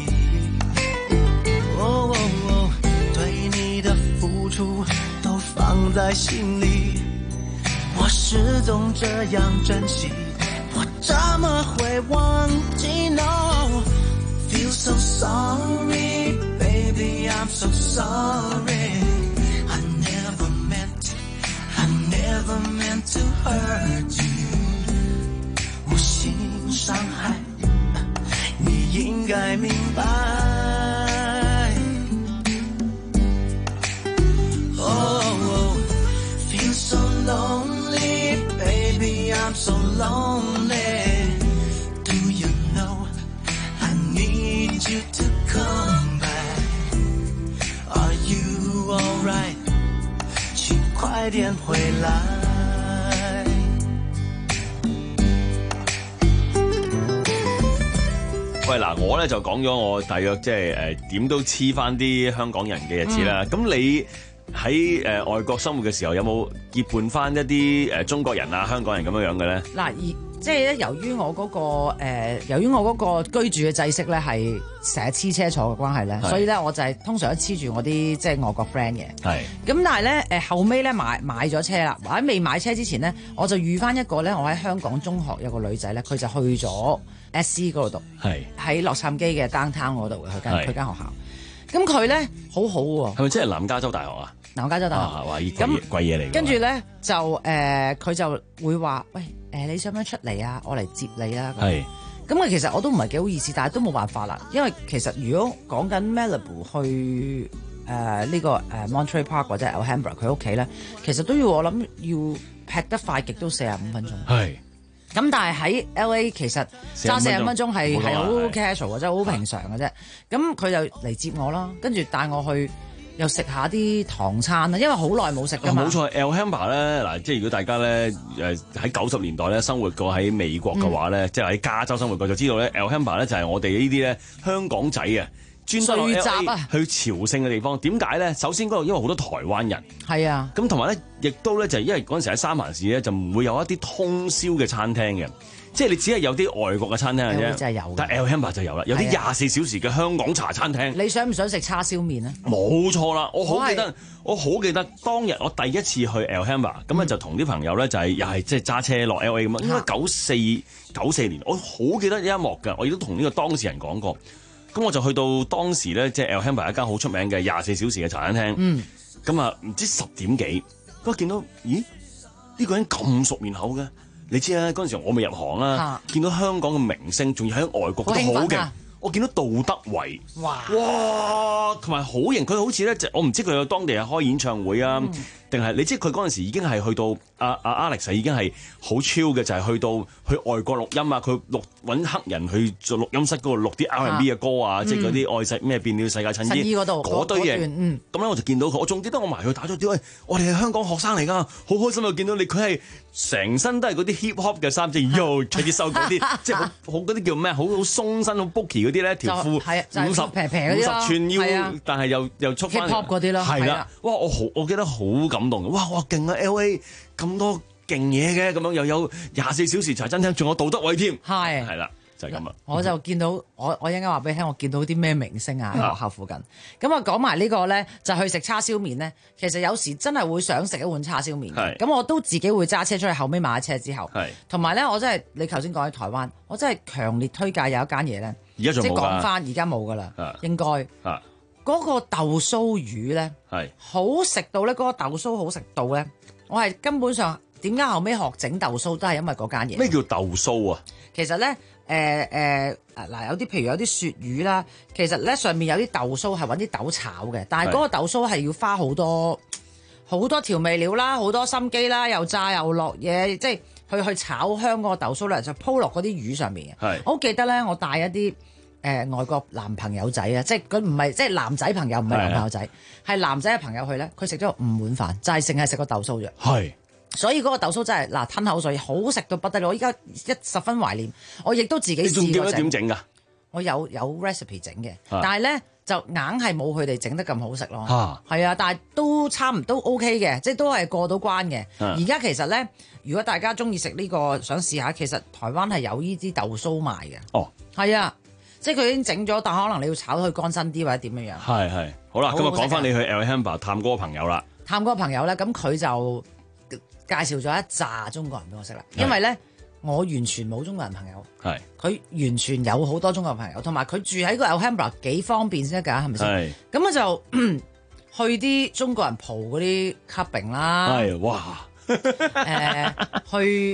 S19: 哦哦哦，對你的付出都放在心裡，我始終這樣珍惜，我怎麼會忘記 ？No, feel so sorry, baby, I'm so sorry. I never meant, I never meant to hurt you. 無心傷害， 才明白。Oh, feel so lonely, baby, I'm so lonely. Do you know I need you to come back? Are you alright? 請快點回來。
S17: 喂，嗱，我咧就講咗我大約即係誒點都黐翻啲香港人嘅日子啦。咁、嗯、你喺誒、呃、外國生活嘅時候，有冇結伴翻一啲誒、呃、中國人啊、香港人咁樣樣嘅咧？
S18: 嗱，而即係咧，由於我嗰、那個、呃、由於我嗰個居住嘅制式咧係成日黐車坐嘅關係咧，所以咧我就係通常都黐住我啲即係外國 friend 嘅。係。咁但係咧誒後尾咧買買咗車啦，或者未買車之前咧，我就遇翻一個咧，我喺香港中學有個女仔咧，佢就去咗 S C 嗰度讀，喺洛杉磯嘅 downtown 嗰度嘅佢間佢間學校。咁佢咧好好喎。係咪即係南加州大學啊？南加州大學。啊，話依貴貴嘢嚟。跟住咧就誒，佢、呃、就會話喂。誒，你想唔想出嚟啊？我嚟接你啊！係，咁啊，其實我都唔係幾好意思，但係都冇辦法啦。因為其實如果講緊 Malibu 去誒呢、呃這個誒、呃、Monterey Park 或者 Alhambra 佢屋企咧，其實都要我諗要劈得快極都四十五分鐘。係，咁但係喺 L A 其實揸四十分鐘係係好 casual 嘅，即係好平常嘅啫。咁佢就嚟接我啦，跟住帶我去。又食下啲唐餐啦，因為好耐冇食㗎嘛。冇錯 ，Alhambra 咧嗱，即係如果大家咧誒喺九十年代咧生活過喺美國嘅話咧，嗯、即係喺加州生活過就知道咧 Alhambra 咧就係我哋呢啲咧香港仔啊，專登聚集啊去朝聖嘅地方。點解咧？首先嗰度因為好多台灣人，係啊，咁同埋咧亦都咧就係因為嗰陣時喺三藩市咧就唔會有一啲通宵嘅餐廳嘅。即係你只係有啲外國嘅餐廳嘅啫，真係有。但係 Alhambra 就有啦，有啲廿四小時嘅香港茶餐廳。你想唔想食叉燒麵啊？冇錯啦，我好記得，我好記得當日我第一次去 Alhambra，咁咧就同啲朋友咧就係又係即係揸車落 L A 咁啊，應該九四九四年，我好記得呢一幕㗎，我亦都同呢個當事人講過。咁我就去到當時咧，即係 Alhambra 一間好出名嘅廿四小時嘅茶餐廳。嗯。咁啊，唔知十點幾，我見到咦呢個人咁熟面口嘅。你知啊，嗰陣時我未入行啦，啊、見到香港嘅明星，仲要喺外國都好勁。我見到杜德偉，哇，哇，同埋好型。佢好似咧，我唔知佢有當地係開演唱會啊，定係、嗯、你知佢嗰陣時已經係去到阿阿 Alex 已經係好超嘅，就係、是、去到去外國錄音啊。佢錄揾黑人去做錄音室嗰度錄啲 R and B 嘅歌啊，嗯、即係嗰啲愛世咩變了世界襯衣嗰度嗰堆嘢。咁咧、嗯、我就見到佢，我仲記得我埋去打咗啲，喂，我哋係香港學生嚟㗎，好開心啊！見到你，佢係成身都係嗰啲 hip hop 嘅衫，即係 yo 隨啲收嗰啲，即係好好嗰啲叫咩？好好鬆身好 bulky 嗰啲咧條褲，五十平平五十寸腰，但係又又束翻 hip hop 嗰啲咯，係啦，哇！我好我記得好感動，哇哇勁啊 ！L A 咁多勁嘢嘅，咁樣又有廿四小時茶餐廳，仲有杜德偉添，係係啦。就係咁啊！我就見到我我一陣間話俾你聽，我見到啲咩明星啊喺學校附近。咁啊講埋呢個咧，就去食叉燒麵咧。其實有時真係會想食一碗叉燒麵嘅。咁我都自己會揸車出去，後尾買咗車之後。同埋咧，我真係你頭先講喺台灣，我真係強烈推介有一間嘢咧。而家仲冇㗎。即係講翻，而家冇㗎啦。應該。啊。嗰個豆酥魚咧，係好食到咧，嗰個豆酥好食到咧，我係根本上點解後尾學整豆酥都係因為嗰間嘢。咩叫豆酥啊？其實咧。誒誒嗱，有啲譬如有啲鱈魚啦，其實咧上面有啲豆酥係揾啲豆炒嘅，但係嗰個豆酥係要花好多好多調味料啦，好多心機啦，又炸又落嘢，即係去去炒香嗰個豆酥咧，就鋪落嗰啲魚上面嘅。我好記得咧，我帶一啲誒、呃、外國男朋友仔啊，即係佢唔係即係男仔朋友，唔係男朋友仔，係男仔嘅朋友去咧，佢食咗五碗飯，就係淨係食個豆酥啫。係。所以嗰個豆酥真係嗱吞口水，好食到不得了。我依家一十分懷念，我亦都自己試過整。你仲記得點整㗎？我有有 recipe 整嘅，啊、但係咧就硬係冇佢哋整得咁好食咯。係啊，啊，但係都差唔多 OK 嘅，即係都係過到關嘅。而家、啊、其實咧，如果大家中意食呢個，想試下，其實台灣係有呢啲豆酥賣嘅。哦，係啊，即係佢已經整咗，但可能你要炒佢乾身啲或者點樣樣。係係，好啦，今日講翻你去 Alhambra 探嗰個朋友啦。探嗰個朋友咧，咁佢就介紹咗一紮中國人俾我識啦，因為咧我完全冇中國人朋友，係佢完全有好多中國人朋友，同埋佢住喺個 Alhambra 幾方便先得㗎，係咪先？咁我就去啲中國人蒲嗰啲 clubbing 啦，係哇，誒去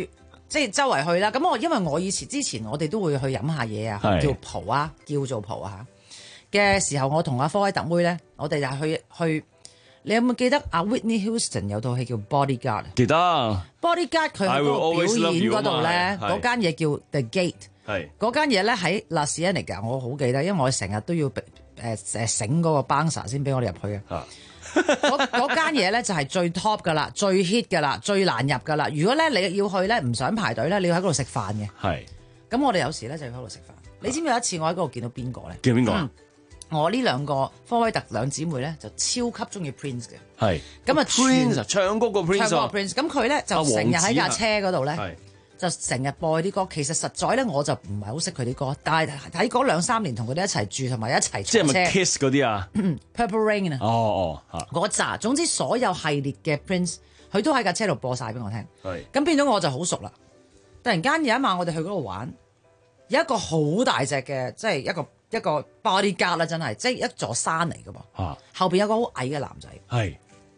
S18: 即係周圍去啦。咁我因為我以前之前我哋都會去飲下嘢啊，叫蒲啊，叫做蒲啊嘅時候，我同阿科威特妹咧，我哋就去去。你有冇記得阿 Whitney Houston 有套戲叫 Bodyguard？
S17: 記得。
S18: Bodyguard 佢喺個表演嗰度咧，嗰間嘢叫 The Gate。係。嗰間嘢咧喺 La Cienega，我好記得，因為我成日都要誒誒醒嗰個 bouncer 先俾我哋入去啊。嗰嗰間嘢咧就係最 top 噶啦，最 hit 噶啦，最難入噶啦。如果咧你要去咧唔想排隊咧，你要喺嗰度食飯嘅。係。咁我哋有時咧就要喺度食飯。你知唔知有一次我喺嗰度見到邊個咧？見到邊個啊？我呢兩個科威特兩姊妹咧就超級中意 Prince 嘅，係咁啊
S17: Prince 唱歌個 Prince，
S18: 唱歌 Prince，咁佢咧就成日喺架車嗰度咧，就成日播啲歌。其實實在咧我就唔係好識佢啲歌，但係喺嗰兩三年同佢哋一齊住同埋一齊坐車，
S17: 即係咪 Kiss 嗰啲啊
S18: ？Purple Rain 啊，
S17: 哦哦，
S18: 嗰扎，總之所有系列嘅 Prince，佢都喺架車度播晒俾我聽。係咁變咗我就好熟啦。突然間有一晚我哋去嗰度玩，有一個好大隻嘅，即係一個。一個 bodyguard 啦，真係即係一座山嚟噶噃，啊、後邊有個好矮嘅男仔，係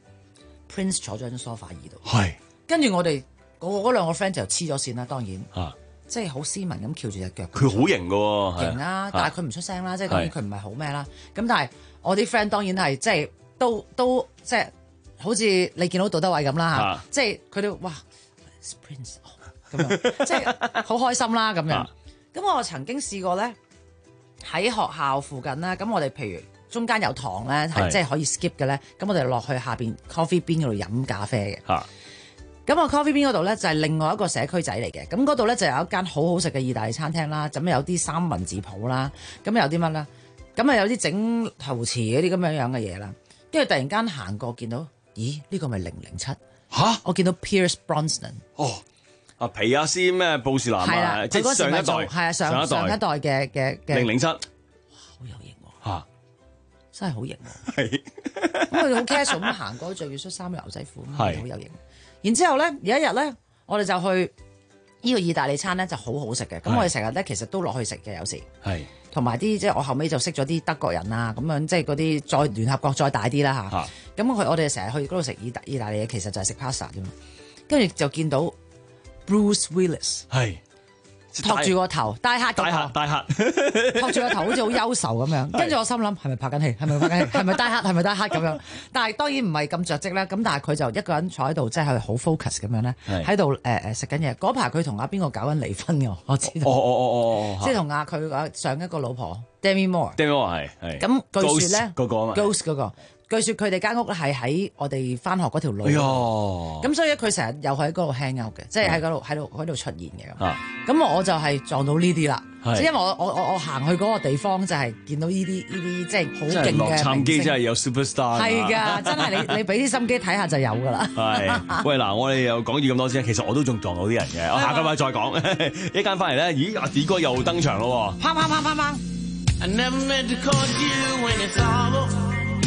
S18: Prince 坐咗喺張 sofa 椅度，係跟住我哋嗰嗰兩個 friend 就黐咗線啦，當然，啊、即係好斯文咁翹住隻腳，
S17: 佢好型噶喎，
S18: 型啊，但係佢唔出聲啦，即係當然佢唔係好咩啦，咁但係我啲 friend 當然係即係都都即係好似你見到杜德偉咁啦嚇，啊、即係佢哋哇 Prince 咁樣，即係好開心啦咁樣，咁、啊、我曾經試過咧。喺學校附近啦，咁我哋譬如中間有堂咧，係即係可以 skip 嘅咧，咁我哋落去下邊 coffee bean 嗰度飲咖啡嘅。嚇！咁我 coffee bean 嗰度咧就係另外一個社區仔嚟嘅，咁嗰度咧就有一間好好食嘅意大利餐廳啦，咁有啲三文治鋪啦，咁有啲乜啦，咁啊有啲整陶瓷嗰啲咁樣樣嘅嘢啦，跟住突然間行過見到，咦？呢個咪零零七？嚇！我見到 Pierce Brosnan。哦。
S17: 啊皮亞斯咩布士南啊，即係上一代，
S18: 係啊上上一代嘅嘅嘅
S17: 零零七，哇
S18: 好有型喎嚇，真係好型喎，係咁佢好 casual 咁行過，着住恤衫牛仔褲，係好有型。然之後咧有一日咧，我哋就去呢個意大利餐咧就好好食嘅，咁我哋成日咧其實都落去食嘅有時，係同埋啲即係我後尾就識咗啲德國人啊，咁樣即係嗰啲再聯合國再大啲啦嚇，咁佢我哋成日去嗰度食意大意大利嘢，其實就係食 pasta 啫嘛，跟住就見到。Bruce Willis 係托住個頭，大客大客大客托住個頭，好似好憂愁咁樣。跟住我心諗係咪拍緊戲？係咪拍緊戲？係咪大客？係咪大客咁樣？但係當然唔係咁着跡啦。咁但係佢就一個人坐喺度，即係好 focus 咁樣咧，喺度誒誒食緊嘢。嗰排佢同阿邊個搞緊離婚嘅，我知道。哦哦哦哦，即係同阿佢上一個老婆 Demi Moore。Demi Moore 係係。咁據說咧，嗰個 Ghost 嗰個。據說佢哋間屋係喺我哋翻學嗰條路，咁、哎、所以佢成日又喺嗰度 hang out 嘅，即係喺嗰度喺度喺度出現嘅。咁、啊、我就係撞到呢啲啦，即係因為我我我我行去嗰個地方就係見到呢啲呢啲即係好勁嘅。洛杉磯真係有 superstar，係㗎，真係你你俾啲心機睇下就有㗎啦。係，喂嗱，我哋又講住咁多先，其實我都仲撞到啲人嘅，我下個禮拜再講。一間翻嚟咧，咦阿子哥又登場咯喎！砰砰砰砰砰 I never meant to call you when it's all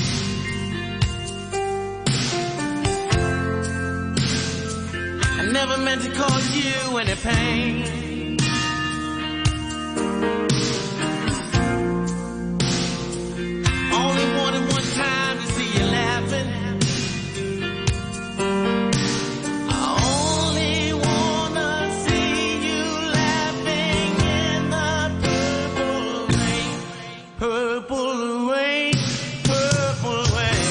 S18: I never meant to cause you any pain. Only wanted one time to see you laughing. I only wanna see you laughing in the purple rain, purple rain, purple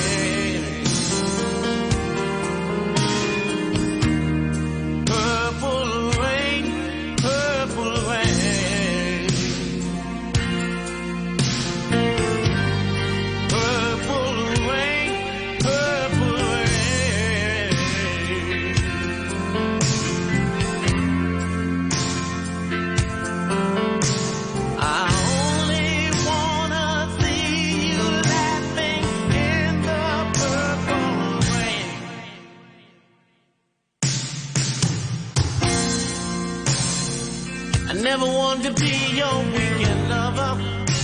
S18: rain.'Cause never wanted to be your weekend lover.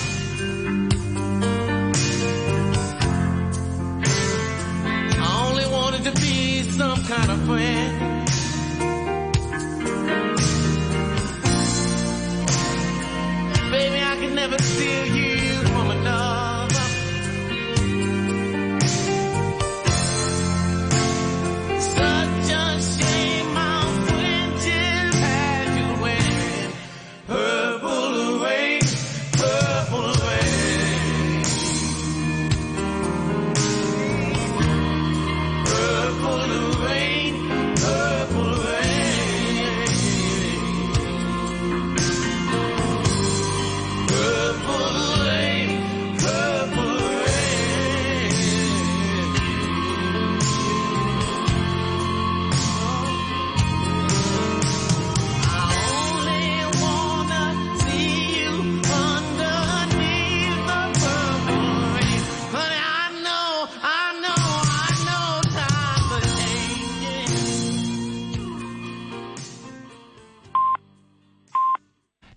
S18: I only wanted to be some kind of friend. Baby, I could never steal you from another. Such a shame our friendship has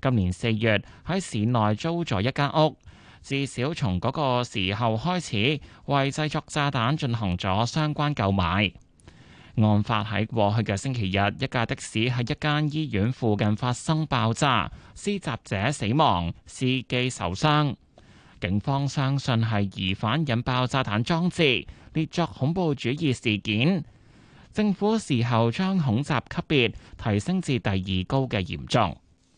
S1: 今年四月喺市內租咗一間屋，至少從嗰個時候開始為製作炸彈進行咗相關購買。案發喺過去嘅星期日，一架的士喺一間醫院附近發生爆炸，施襲者死亡，司機受傷。警方相信係疑犯引爆炸彈裝置，列作恐怖主義事件。政府事後將恐襲級別提升至第二高嘅嚴重。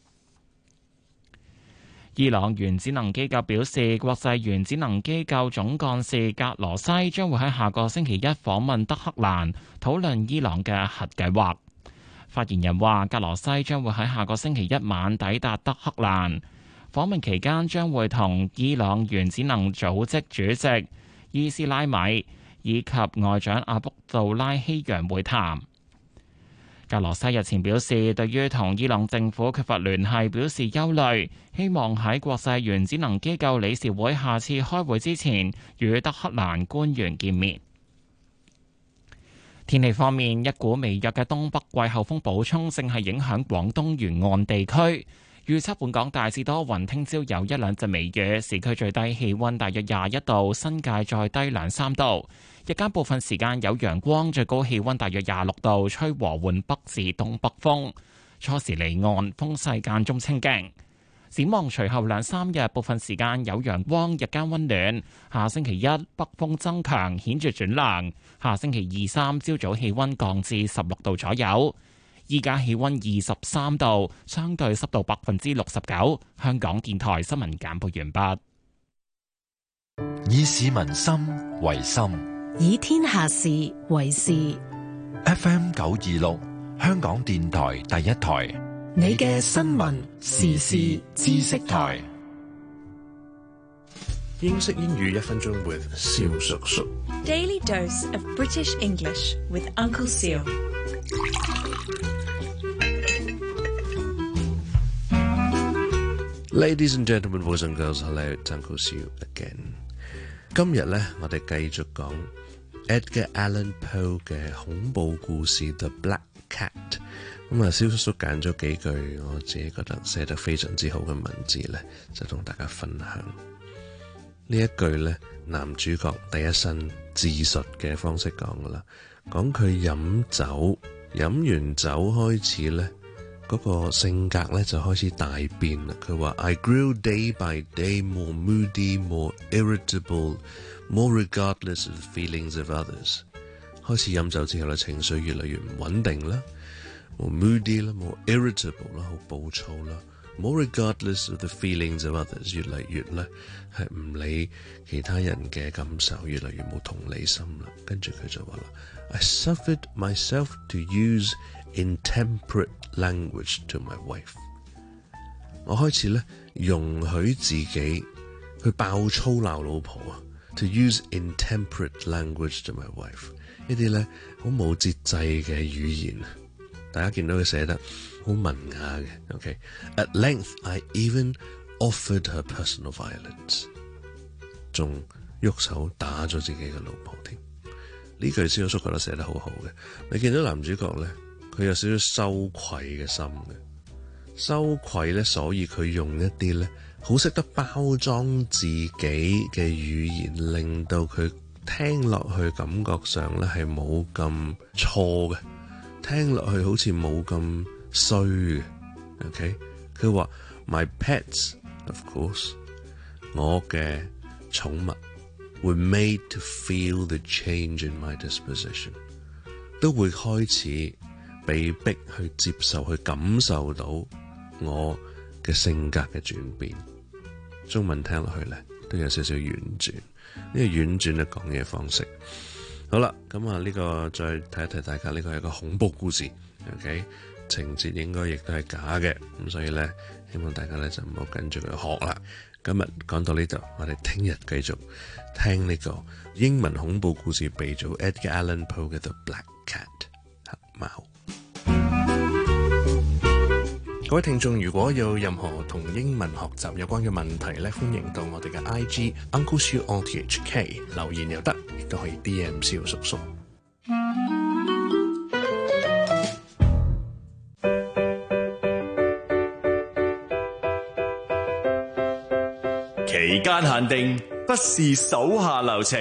S1: 伊朗原子能機構表示，國際原子能機構總幹事格羅西將會喺下個星期一訪問德黑蘭，討論伊朗嘅核計劃。發言人話，格羅西將會喺下個星期一晚抵達德黑蘭，訪問期間將會同伊朗原子能組織主席伊斯拉米以及外長阿卜杜拉希揚會談。格羅西日前表示，對於同伊朗政府缺乏聯繫表示憂慮，希望喺國際原子能機構理事會下次開會之前與德黑蘭官員見面。天氣方面，一股微弱嘅東北季候風補充正係影響廣東沿岸地區。預測本港大致多雲，聽朝有一兩陣微雨，市區最低氣溫大約廿一度，新界再低兩三度。日間部分時間有陽光，最高氣溫大約廿六度，吹和緩北至東北風。初時離岸，風勢間中清勁。展望隨後兩三日，部分時間有陽光，日間溫暖。下星期一北風增強，顯著轉涼。下星期二三朝早氣溫降至十六度左右。依家氣溫二十三度，相對濕度百分之六十九。香港電台新聞簡報完畢。
S4: 以市民心為心，
S9: 以天下事為事。
S4: F M 九二六，香港電台第一台，
S9: 你嘅新聞時事知識台。
S20: 英式英語一分鐘 with 蕭叔叔。
S21: Daily dose of British English with Uncle Seal。
S20: Ladies and gentlemen, boys and girls, hello, it's Uncle Seal again。今日咧，我哋繼續講 Edgar Allan Poe 嘅恐怖故事 The Black Cat。咁啊，蕭叔叔揀咗幾句我自己覺得寫得非常之好嘅文字咧，就同大家分享。呢一句咧，男主角第一身自述嘅方式講噶啦，講佢飲酒，飲完酒開始咧，嗰個性格咧就開始大變啦。佢話 I grew day by day more moody, more irritable, more regardless of the feelings of others。開始飲酒之後咧，情緒越嚟越唔穩定啦 ，more moody 啦 ，more irritable 啦，好暴躁啦。More regardless of the feelings of others， 越嚟越咧係唔理其他人嘅感受，越嚟越冇同理心啦。跟住佢就話啦 I suffered myself to use intemperate language to my wife。我開始咧容許自己去爆粗鬧老婆啊 ，to use intemperate language to my wife， 呢啲咧好冇節制嘅語言，大家見到佢寫得好文雅嘅 ，OK。At length, I even offered her personal violence， 仲喐手打咗自己嘅老婆添。呢句蕭叔覺得寫得好好嘅。你見到男主角咧，佢有少少羞愧嘅心嘅，羞愧咧，所以佢用一啲咧好識得包裝自己嘅語言，令到佢聽落去感覺上咧係冇咁錯嘅，聽落去好似冇咁衰嘅 ，OK？ 佢話 My pets, of course， 我嘅寵物 were made to feel the change in my disposition， 都會開始被逼去接受、去感受到我嘅性格嘅轉變。中文聽落去咧都有少少婉轉，呢個婉轉嘅講嘢方式。好啦，咁啊呢個再睇一睇大家，呢個係一個恐怖故事 ，OK？情節應該亦都係假嘅，咁所以咧，希望大家咧就唔好跟住佢學啦。今日講到呢度，我哋聽日繼續聽呢個英文恐怖故事鼻祖 Edgar Allan Poe 嘅 The Black Cat 黑貓。各位聽眾，如果有任何同英文學習有關嘅問題咧，歡迎到我哋嘅 I G Uncle Siu R T H K 留言又得，亦都可以 D M 蕭叔叔。
S17: 期間限定，不是手下留情。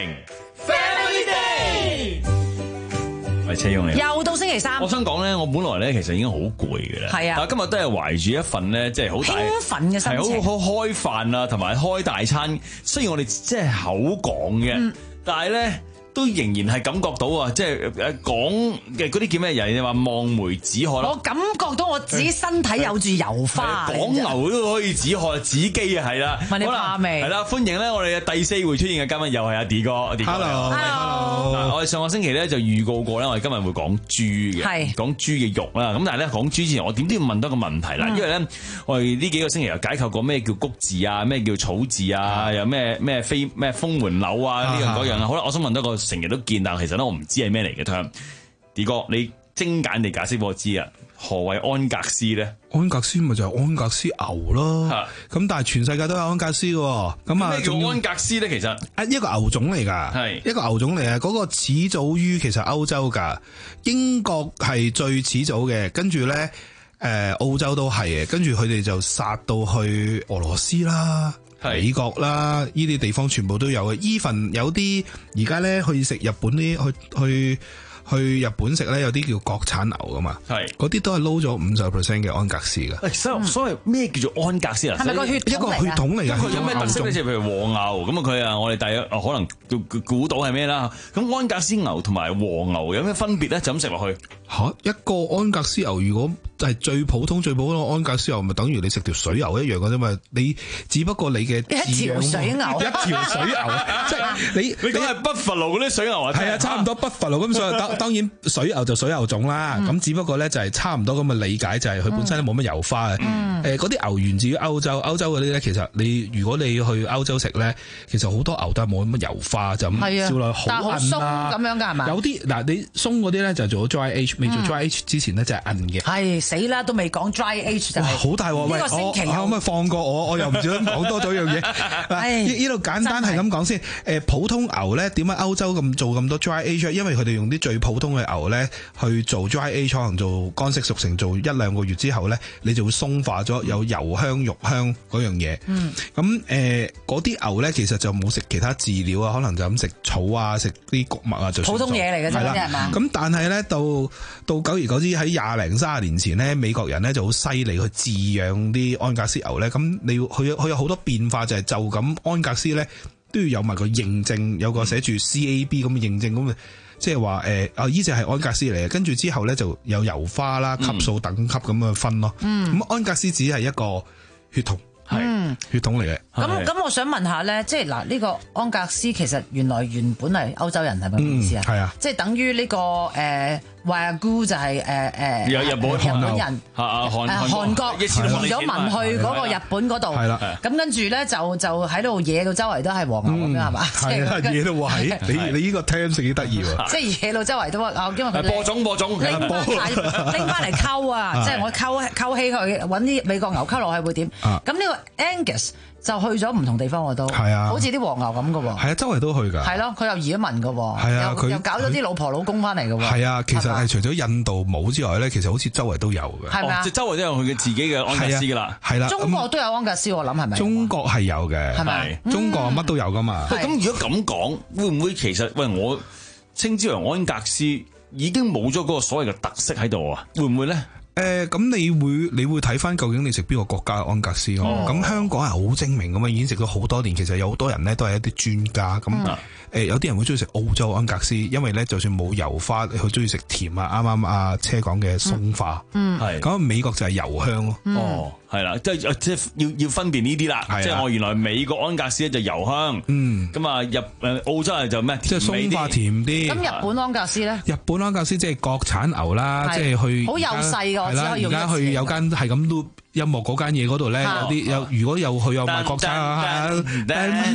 S8: Family Day。
S17: 係車用嚟，
S18: 又到星期三。
S17: 我想講咧，我本來咧其實已經好攰嘅啦，
S18: 係啊，
S17: 但今日都係懷住一份咧，即係好大
S18: 興奮嘅心情，
S17: 係好好開飯啊，同埋開大餐。雖然我哋即係口講嘅，嗯、但係咧。都仍然係感覺到啊，即係誒講嘅嗰啲叫咩人？你話望梅止渴。
S18: 我感覺到我自己身體有住油花。
S17: 講牛都可以止渴，止飢啊，係啦。
S18: 問你怕未？
S17: 係啦，歡迎咧，我哋嘅第四回出現嘅嘉賓又係阿 D 哥，阿 D 哥。Hello，Hello。我哋上個星期咧就預告過咧，我哋今日會講豬嘅，係講豬嘅肉啦。咁但係咧講豬之前，我點都要問多個問題啦，因為咧我哋呢幾個星期又解構過咩叫谷字啊，咩叫草字啊，又咩咩飛咩風門柳啊呢樣嗰樣啊。好啦，我想問多個。成日都見，但其實咧我唔知係咩嚟嘅。聽 D 哥，你精簡地解釋俾我知啊，何謂安格斯咧？
S3: 安格斯咪就係安格斯牛咯。咁但係全世界都有安格斯嘅。咁啊，
S17: 咩叫安格斯咧？其實
S3: 啊，一個牛種嚟㗎，係一個牛種嚟啊。嗰、嗰個始祖於其實歐洲㗎，英國係最始祖嘅，跟住咧誒澳洲都係嘅，跟住佢哋就殺到去俄羅斯啦。美國啦，呢啲地方全部都有嘅。even 有啲而家咧去食日本啲去去去日本食咧，有啲叫國產牛噶嘛，係嗰啲都係撈咗五十 percent 嘅安格斯噶。
S17: 所所謂咩叫做安格斯啊？
S18: 係咪個血
S3: 一個血統嚟㗎？
S17: 佢有咩特色咧？即係譬如和牛咁啊，佢啊，我哋大約可能估到係咩啦？咁安格斯牛同埋和牛有咩分別咧？就咁食落去
S3: 吓，一個安格斯牛如果係最普通最普通嘅安格斯牛，咪等於你食條水牛一樣嘅啫嘛。你只不過你嘅
S18: 一條水牛，
S3: 一條水牛，即係你
S17: 你講係北佛路嗰啲水牛啊？
S3: 係啊，差唔多北佛路咁，所以當當然水牛就水牛種啦。咁、嗯、只不過咧就係差唔多咁嘅理解，就係佢本身都冇乜油花嘅。誒、嗯，嗰啲牛源自於歐洲，歐洲嗰啲咧其實你如果你去歐洲食咧，其實好多牛都係冇乜油花，就咁燒落去好韌啦。
S18: 咁樣㗎係嘛？
S3: 有啲嗱，你鬆嗰啲咧就做咗 dry age， 未做 dry age 之前咧就係韌嘅。
S18: 係死啦，都未講 dry age 就係
S3: 好大喎！呢個星期可唔可以放過我？我又唔小心講多咗樣嘢。嗱，呢度簡單係咁講先。誒，普通牛咧點解歐洲咁做咁多 dry age？因為佢哋用啲最普通嘅牛咧去做 dry age，可能做乾式熟成做一兩個月之後咧，你就會鬆化咗，有油香肉香嗰樣嘢。嗯。咁誒，嗰啲牛咧其實就冇食其他飼料啊，可能就咁食草啊，食啲穀物啊，就
S18: 普通嘢嚟嘅啫，係嘛？
S3: 咁但係咧，到到久而久之喺廿零三十年前咧，美國人咧就好犀利去飼養啲安格斯牛咧。咁你要佢佢有好多變化，就係就咁安格斯咧都要有埋個認證，有個寫住 C A B 咁嘅認證咁嘅。即係話誒啊！依隻係安格斯嚟嘅，跟住之後咧就有油花啦、級數等級咁去分咯。咁、嗯、安格斯只係一個血統，係、嗯、血統嚟嘅。
S18: 咁咁，我想問下咧，即係嗱呢個安格斯其實原來原本係歐洲人係咪咁意思啊？係啊，即係等於呢、這個誒 Wagyu 就係誒誒
S17: 有日本
S18: 日本人
S17: 韓韓
S18: 韓國移咗民去嗰個日本嗰度，係啦。咁跟住咧就就喺度野到周圍都係黃牛咁樣係嘛？
S3: 係啊，野到話係你你呢個 term 幾得意喎！
S18: 即係野到周圍都啊，因為佢
S17: 播種播種
S18: 拎翻拎翻嚟溝啊！即係我溝溝起佢揾啲美國牛溝落去會點？咁呢個 Angus 就去咗唔同地方我都，係啊，好似啲黃牛咁嘅喎。係
S3: 啊，周圍都去㗎。
S18: 係咯，佢又移咗民嘅喎。
S3: 係啊，佢
S18: 又搞咗啲老婆老公翻嚟嘅喎。
S3: 係啊，其實係除咗印度冇之外咧，其實好似周圍都有嘅。
S18: 係咪啊？
S17: 即係周圍都有佢嘅自己嘅安格斯㗎啦。
S3: 係啦，
S18: 中國都有安格斯，我諗係咪？
S3: 中國係有嘅，係咪？中國乜都有㗎嘛。
S17: 咁如果咁講，會唔會其實喂我稱之為安格斯已經冇咗嗰個所謂嘅特色喺度啊？會唔會咧？
S3: 誒，咁、呃、你會你會睇翻究竟你食邊個國家嘅安格斯咯？咁、哦、香港係好精明咁嘛，已經食咗好多年。其實有好多人咧都係一啲專家咁。誒、嗯呃，有啲人會中意食澳洲安格斯，因為咧就算冇油花，佢中意食甜啊。啱啱阿車講嘅鬆化，嗯，係咁美國就係油香咯。嗯、哦，係啦，即係即係要要分辨呢啲啦。即係我原來美國安格斯咧就油香，嗯，咁啊入誒澳洲係就咩？即係鬆化甜啲。
S18: 咁日本安格斯咧？
S3: 日本安格斯即係國產牛啦，即係去
S18: 好幼細㗎。
S3: 係啦，而家去有間係咁都音樂嗰間嘢嗰度咧，有啲有如果有去有賣國產啊，救命！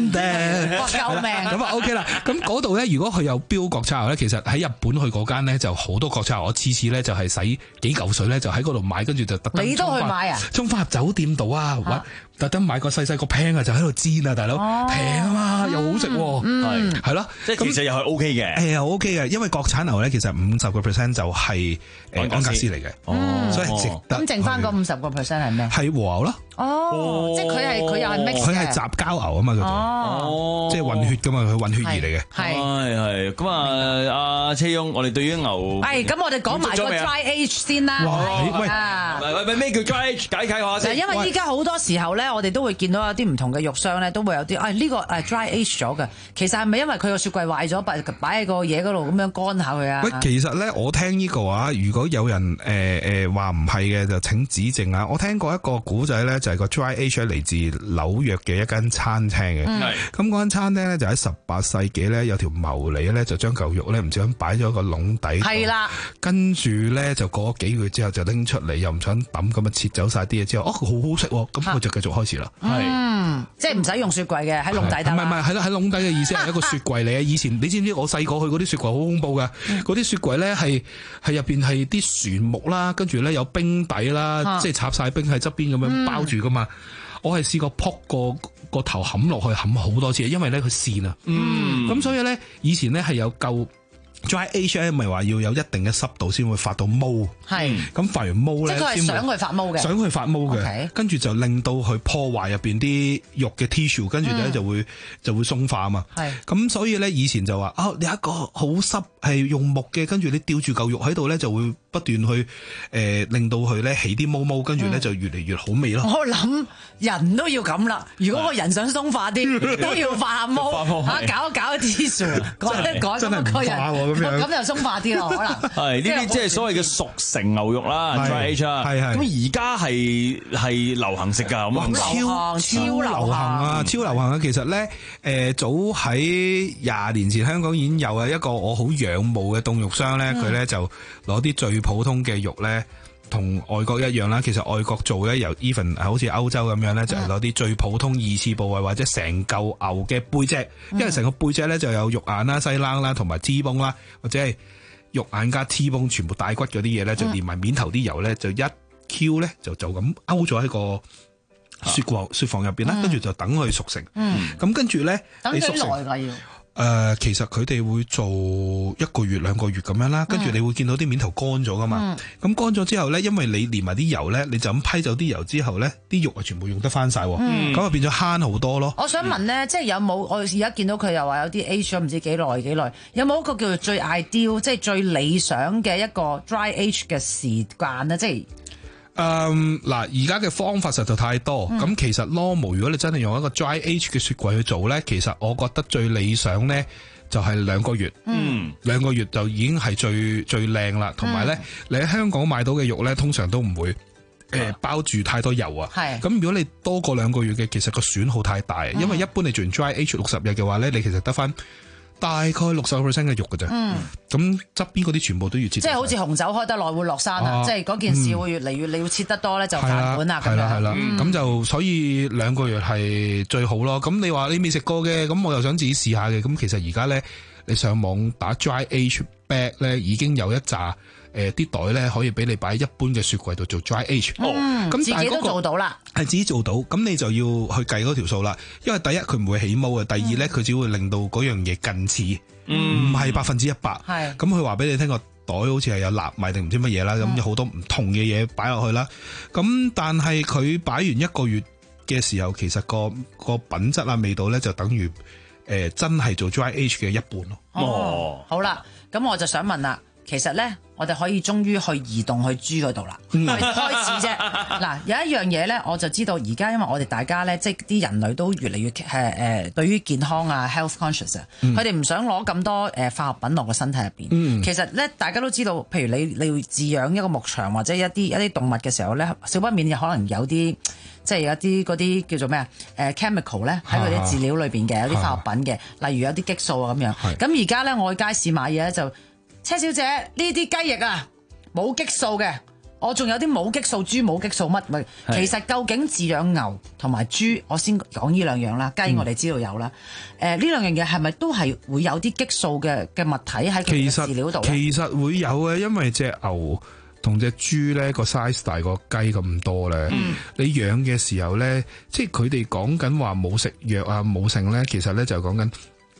S3: 咁啊 OK 啦，咁嗰度咧如果佢有標國產牛咧，其實喺日本去嗰間咧就好多國產牛，我次次咧就係使幾嚿水咧就喺嗰度買，跟住就特登
S18: 你都去買啊？
S3: 衝翻入酒店度啊！特登買個細細個 pan 啊，就喺度煎啊，大佬平啊嘛，又好食，係係咯，
S17: 即係其實又係 O K 嘅，
S3: 係啊 O K 嘅，因為國產牛咧其實五十個 percent 就係誒安格斯嚟嘅，所以值得。
S18: 咁剩翻嗰五十個 percent 係咩？
S3: 係和牛咯，
S18: 哦，即係佢係佢又係 mix
S3: 佢係雜交牛啊嘛，叫做，
S17: 哦，
S3: 即係混血噶嘛，佢混血兒嚟嘅。
S18: 係
S17: 係係咁啊！阿車翁，我哋對於牛，
S18: 係咁，我哋講埋個 dry age 先啦。
S3: 喂
S17: 喂喂，咩叫 dry age？解解我先。
S18: 因為依家好多時候咧，我哋都會見到有啲唔同嘅肉商咧，都會有啲誒呢個誒 dry age 咗嘅。其實係咪因為佢個雪櫃壞咗，擺擺喺個嘢嗰度咁樣乾下佢啊？
S3: 喂，其實咧，我聽呢個話，如果有人誒誒話唔係嘅，就請指正啊！我聽過一個古仔咧，就係個 dry age 嚟自紐約嘅一間餐廳嘅。
S17: 係
S3: 咁嗰間餐廳咧，就喺十八世紀咧，有條牟尼咧，就將嚿肉咧唔知咁擺咗個籠底。
S18: 係啦，
S3: 跟住咧就過咗幾個月之後就拎出嚟，又唔想抌咁啊，切走晒啲嘢之後，哦，好好食喎，咁佢就繼續開始啦。
S18: 係，嗯，即係唔使用雪櫃嘅，喺籠底得。
S3: 唔係唔係，係咯，喺籠底嘅意思係一個雪櫃嚟嘅。以前你知唔知我細個去嗰啲雪櫃好恐怖㗎？嗰啲雪櫃咧係係入邊係啲船木啦，跟住咧有冰底啦，即係插晒冰喺側邊咁樣包住噶嘛。我係試過撲個個頭冚落去冚好多次，因為咧佢跣啊。嗯，咁所以咧以前咧係有夠 dry age 咧，咪話要有一定嘅濕度先會發到毛。係，咁發完毛咧，
S18: 即係佢係想佢發毛嘅，
S3: 想佢發毛嘅，跟住就令到佢破壞入邊啲肉嘅 tissue， 跟住咧就會就會鬆化啊嘛。係，咁所以咧以前就話啊，你一個好濕係用木嘅，跟住你吊住嚿肉喺度咧，就會不斷去誒令到佢咧起啲毛毛，跟住咧就越嚟越好味咯。
S18: 我諗人都要咁啦，如果個人想鬆化啲，都要發毛嚇，搞一搞啲 tissue，改一改咁個人。咁就鬆化啲咯，可能
S17: 係呢啲即係所謂嘅熟成牛肉啦 ，dry age 啊。係係。咁而家係係流行食㗎，咁啊
S3: 超超流行啊，超流行啊！其實咧，誒早喺廿年前香港已經有啊一個我好仰慕嘅凍肉商咧，佢咧就攞啲最普通嘅肉咧，同外國一樣啦。其實外國做咧，由 even 好似歐洲咁樣咧，就係攞啲最普通二次部位或者成嚿牛嘅背脊，因為成個背脊咧就有肉眼啦、西冷啦同埋 T-bone啦，或者係肉眼加 T-bone 全部帶骨嗰啲嘢咧，就連埋面頭啲油咧，就一 Q 咧就就咁勾咗喺個雪櫃雪房入邊啦，跟住就等佢熟成。嗯，咁跟住咧，
S18: 等幾耐㗎要？
S3: 誒、呃，其實佢哋會做一個月兩個月咁樣啦，跟住你會見到啲面頭乾咗噶嘛。咁乾咗之後咧，因為你連埋啲油咧，你就咁批走啲油之後咧，啲肉啊全部用得翻晒，咁啊、嗯、變咗慳好多咯。
S18: 我想問咧，嗯、即係有冇我而家見到佢又話有啲 age 咗唔知幾耐幾耐，有冇一個叫做最 ideal， 即係最理想嘅一個 dry age 嘅時間咧？即係。
S3: 誒嗱，而家嘅方法實在太多，咁、嗯、其實 normal 如果你真係用一個 dry age 嘅雪櫃去做咧，其實我覺得最理想咧就係兩個月，嗯，兩個月就已經係最最靚啦。同埋咧，你喺香港買到嘅肉咧，通常都唔會誒、呃、包住太多油啊。係，咁如果你多過兩個月嘅，其實個損耗太大，嗯、因為一般你做完 dry age 六十日嘅話咧，你其實得翻大概六十 percent 嘅肉㗎啫，咁側邊嗰啲全部都要切。
S18: 即係好似紅酒開得耐會落山啊！即係嗰件事會越嚟越，你要切得多咧就反本啊咁樣。係啦係啦，咁就所以兩個月係最好咯。咁你話你未食過嘅，咁我又想自己試下嘅。咁其實而家咧，你上網打 dry age bag 咧，已經有一紮誒啲袋咧，可以俾你擺喺一般嘅雪櫃度做 dry age。 嗯，咁自己都做到啦。
S3: 係自己做到，咁你就要去計嗰條數啦。因為第一佢唔會起毛嘅，第二咧佢只會令到嗰樣嘢近似，唔係百分之一百。係，咁佢話俾你聽個袋好似係有納米定唔知乜嘢啦，咁有好多唔同嘅嘢擺落去啦。咁但係佢擺完一個月嘅時候，其實個個品質啊味道咧就等於誒、呃、真係做 dry age 嘅一半咯。
S18: 哦，好啦，咁我就想問啦。其實咧，我哋可以終於去移動去豬嗰度啦，開始啫。嗱，有一樣嘢咧，我就知道而家因為我哋大家咧，即係啲人類都越嚟越誒誒、呃，對於健康啊 health conscious 啊、嗯，佢哋唔想攞咁多誒化學品落個身體入邊。嗯、其實咧，大家都知道，譬如你你要飼養一個牧場或者一啲一啲動物嘅時候咧，少不免可能有啲即係有啲嗰啲叫做咩啊誒 chemical 咧喺佢啲飼料裏邊嘅，有啲化學品嘅，例如有啲激素啊咁樣。咁而家咧，我去街市買嘢咧就。車小姐，呢啲雞翼啊冇激素嘅，我仲有啲冇激素豬冇激素乜咪？其實究竟飼養牛同埋豬，我先講呢兩樣啦。雞我哋知道有啦，誒呢兩樣嘢係咪都係會有啲激素嘅嘅物體喺佢嘅飼料度？
S3: 其實會有嘅，因為隻牛同隻豬咧個 size 大過雞咁多咧，嗯、你養嘅時候咧，即係佢哋講緊話冇食藥啊冇剩咧，其實咧就講緊。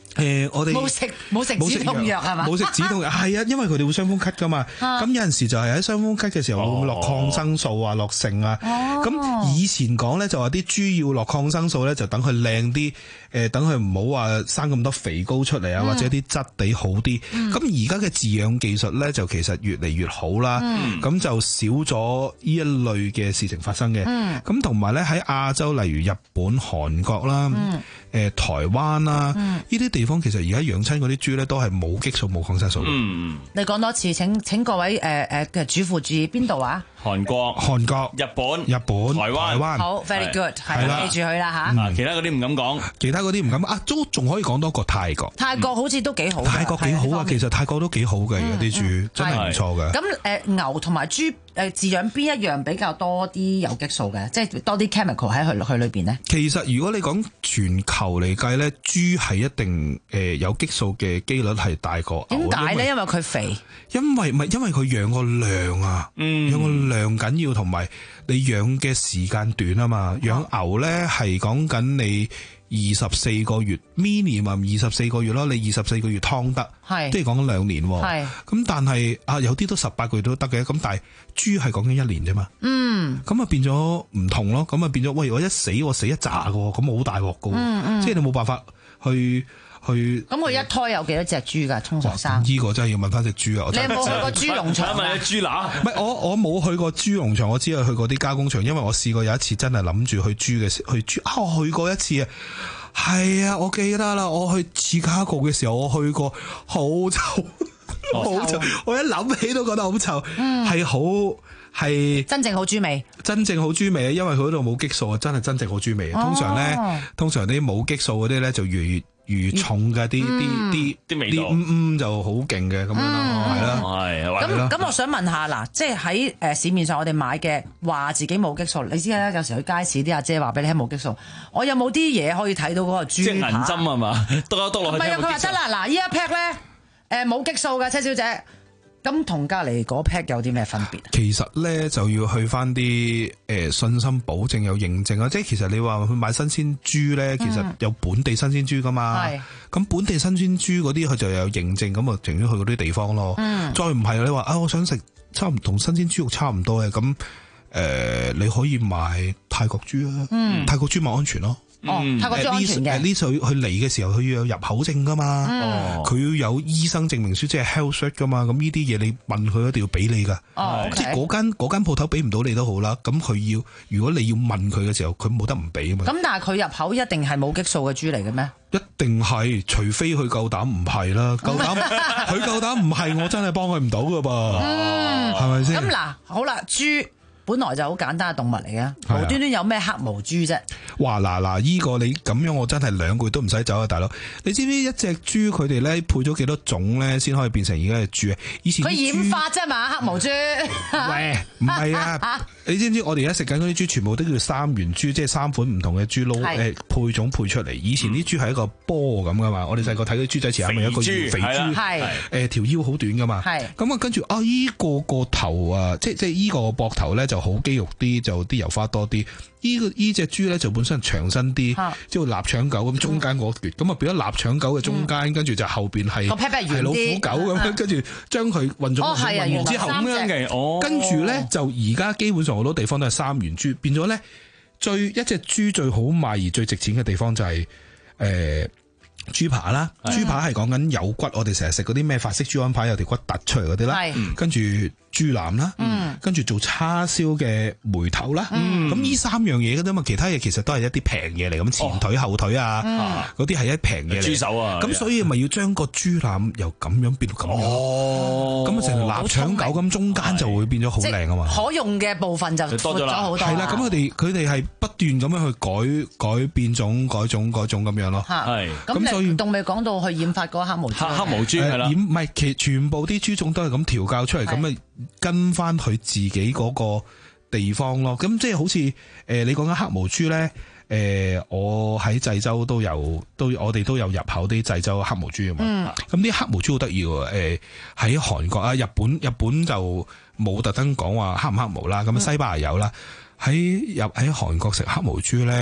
S3: 誒，我哋
S18: 冇食冇食止痛藥係嘛？
S3: 冇食止痛藥係啊，因為佢哋會傷風咳噶嘛。咁有陣時就係喺傷風咳嘅時候會唔會落抗生素啊、落剩啊？咁以前講咧就話啲豬要落抗生素咧，就等佢靚啲，誒等佢唔好話生咁多肥膏出嚟啊，或者啲質地好啲。咁而家嘅飼養技術咧就其實越嚟越好啦，咁就少咗呢一類嘅事情發生嘅。咁同埋咧喺亞洲，例如日本、韓國啦。誒台灣啦，呢啲地方其實而家養親嗰啲豬咧都係冇激素冇抗生素。嗯，
S18: 你講多次，請請各位誒誒嘅主婦注意邊度啊？
S17: 韓國、
S3: 韓國、
S17: 日本、
S3: 日本、
S17: 台灣、
S3: 台灣。
S18: 好 ，very good，係啦，記住佢啦嚇。
S17: 其他嗰啲唔敢講，
S3: 其他嗰啲唔敢啊，都仲可以講多個泰國。
S18: 泰國好似都幾好。
S3: 泰國幾好啊，其實泰國都幾好嘅，而家啲豬真係唔錯嘅。
S18: 咁誒牛同埋豬誒飼養邊一樣比較多啲有激素嘅，即係多啲 chemical 喺佢佢裏邊咧？
S3: 其實如果你講全球嚟計咧，豬係一定誒有激素嘅機率係大過牛。
S18: 點解咧？因為佢肥。
S3: 因為唔係因為佢養個量啊，
S17: 嗯、
S3: 養個量緊要，同埋你養嘅時間短啊嘛。養牛咧係講緊你二十四個月 minimum 二十四個月咯，你二十四個月劏得，即係講緊兩年。係咁，但係啊有啲都十八個月都得嘅。咁但係豬係講緊一年啫嘛。嗯，咁啊變咗唔同咯。咁啊變咗，喂我一死我死一紮嘅，咁好大鑊嘅。嗯嗯，即係你冇辦法去。去
S18: 咁佢一胎有幾多隻豬㗎？通常生
S3: 呢個真係要問翻隻豬啊！
S18: 你有冇去過豬農場？
S17: 問隻豬乸？
S3: 唔係我我冇去過豬農場，我只係去過啲加工場，因為我試過有一次真係諗住去豬嘅時去豬啊！我去過一次啊，係啊，我記得啦，我去芝加哥嘅時候，我去過好臭，好臭，我一諗起都覺得好臭，係好係
S18: 真正好豬味，
S3: 真正好豬味啊！因為佢嗰度冇激素啊，真係真正好豬味。通常咧，通常啲冇激素嗰啲咧就越越越重嘅啲啲啲
S17: 啲味道，
S3: 嗯嗯就好勁嘅咁樣咯，係啦，
S17: 係
S18: 咁咁，我想問下嗱，即係喺誒市面上我哋買嘅話自己冇激素，你知啦，有時去街市啲阿姐話俾你聽冇激素，我有冇啲嘢可以睇到嗰個豬
S17: 即係銀針係嘛？篤一篤落去。唔係啊，
S18: 佢話得啦，嗱，呢一 pack 咧誒冇激素嘅，車小姐。咁同隔離嗰 pack 有啲咩分別？
S3: 其實咧就要去翻啲誒信心保證有認證啊！即係其實你話去買新鮮豬咧，其實有本地新鮮豬噶嘛。係、嗯。咁本地新鮮豬嗰啲佢就有認證，咁啊淨咗去嗰啲地方咯。嗯。再唔係你話啊，我想食差唔同新鮮豬肉差唔多嘅，咁誒、呃、你可以買泰國豬啊。嗯。泰國豬咪安全咯。
S18: 哦，泰國豬安全嘅。
S3: 呢歲佢嚟嘅時候，佢要有入口證噶嘛，佢、嗯、要有醫生證明書，即係 health cert 噶嘛。咁呢啲嘢你問佢一定要俾你噶。哦，即係嗰間嗰間鋪頭俾唔到你都好啦。咁佢要，如果你要問佢嘅時候，佢冇得唔俾啊嘛。
S18: 咁但係佢入口一定係冇激素嘅豬嚟嘅咩？
S3: 一定係，除非佢夠膽唔係啦。夠膽，佢夠膽唔係，我真係幫佢唔到噶噃。嗯，係咪先？
S18: 咁嗱，好啦，豬。本來就好簡單嘅動物嚟嘅，無端端有咩黑毛豬啫？
S3: 哇嗱嗱，依、這個你咁樣我真係兩個月都唔使走啊，大佬！你知唔知一隻豬佢哋咧配咗幾多種咧，先可以變成而家嘅豬啊？以前
S18: 佢染髮啫嘛，黑毛豬。
S3: 喂，唔係啊！你知唔知我哋而家食緊嗰啲豬全部都叫三元豬，即係三款唔同嘅豬撈誒配種配出嚟。以前啲豬係一個波咁噶嘛，我哋細個睇啲豬仔前係咪一個肥豬？係誒條腰好短噶嘛。係咁啊，跟住啊依個個頭啊，即即係依個膊頭咧就好肌肉啲，就啲油花多啲。依、這個依隻豬咧就本身長身啲，即係臘腸狗咁中間嗰橛，咁啊變咗臘腸狗嘅中間，跟住就後邊係係老虎狗咁樣，跟住將佢混咗混完之後咁樣嘅，哦，跟住咧就而家基本上好多地方都係三元豬，變咗咧最一隻豬最好賣而最值錢嘅地方就係、是、誒。呃豬扒啦，豬扒係講緊有骨，我哋成日食嗰啲咩法式豬安排有條骨突出嚟嗰啲啦，跟住豬腩啦，跟住做叉燒嘅梅頭啦，咁呢三樣嘢嘅啫嘛，其他嘢其實都係一啲平嘢嚟，咁前腿後腿啊，嗰啲係一平嘢嚟，
S17: 豬手啊，
S3: 咁所以咪要將個豬腩由咁樣變到咁樣，咁啊成條臘腸狗咁中間就會變咗好靚啊嘛，
S18: 可用嘅部分就多咗好多，
S3: 係啦，咁佢哋佢哋係不斷咁樣去改改變種改種改種咁樣咯，
S17: 係
S18: 咁所以仲未講到去染髮嗰黑毛豬，
S17: 黑毛豬係啦，
S3: 染唔係其全部啲豬種都係咁調教出嚟，咁啊跟翻佢自己嗰個地方咯。咁即係好似誒、呃、你講緊黑毛豬咧，誒、呃、我喺濟州都有，都我哋都有入口啲濟州黑毛豬啊嘛。咁啲、嗯、黑毛豬好得意喎，誒喺韓國啊、日本日本就冇特登講話黑唔黑毛啦，咁西班牙有啦。喺入喺韓國食黑毛豬咧。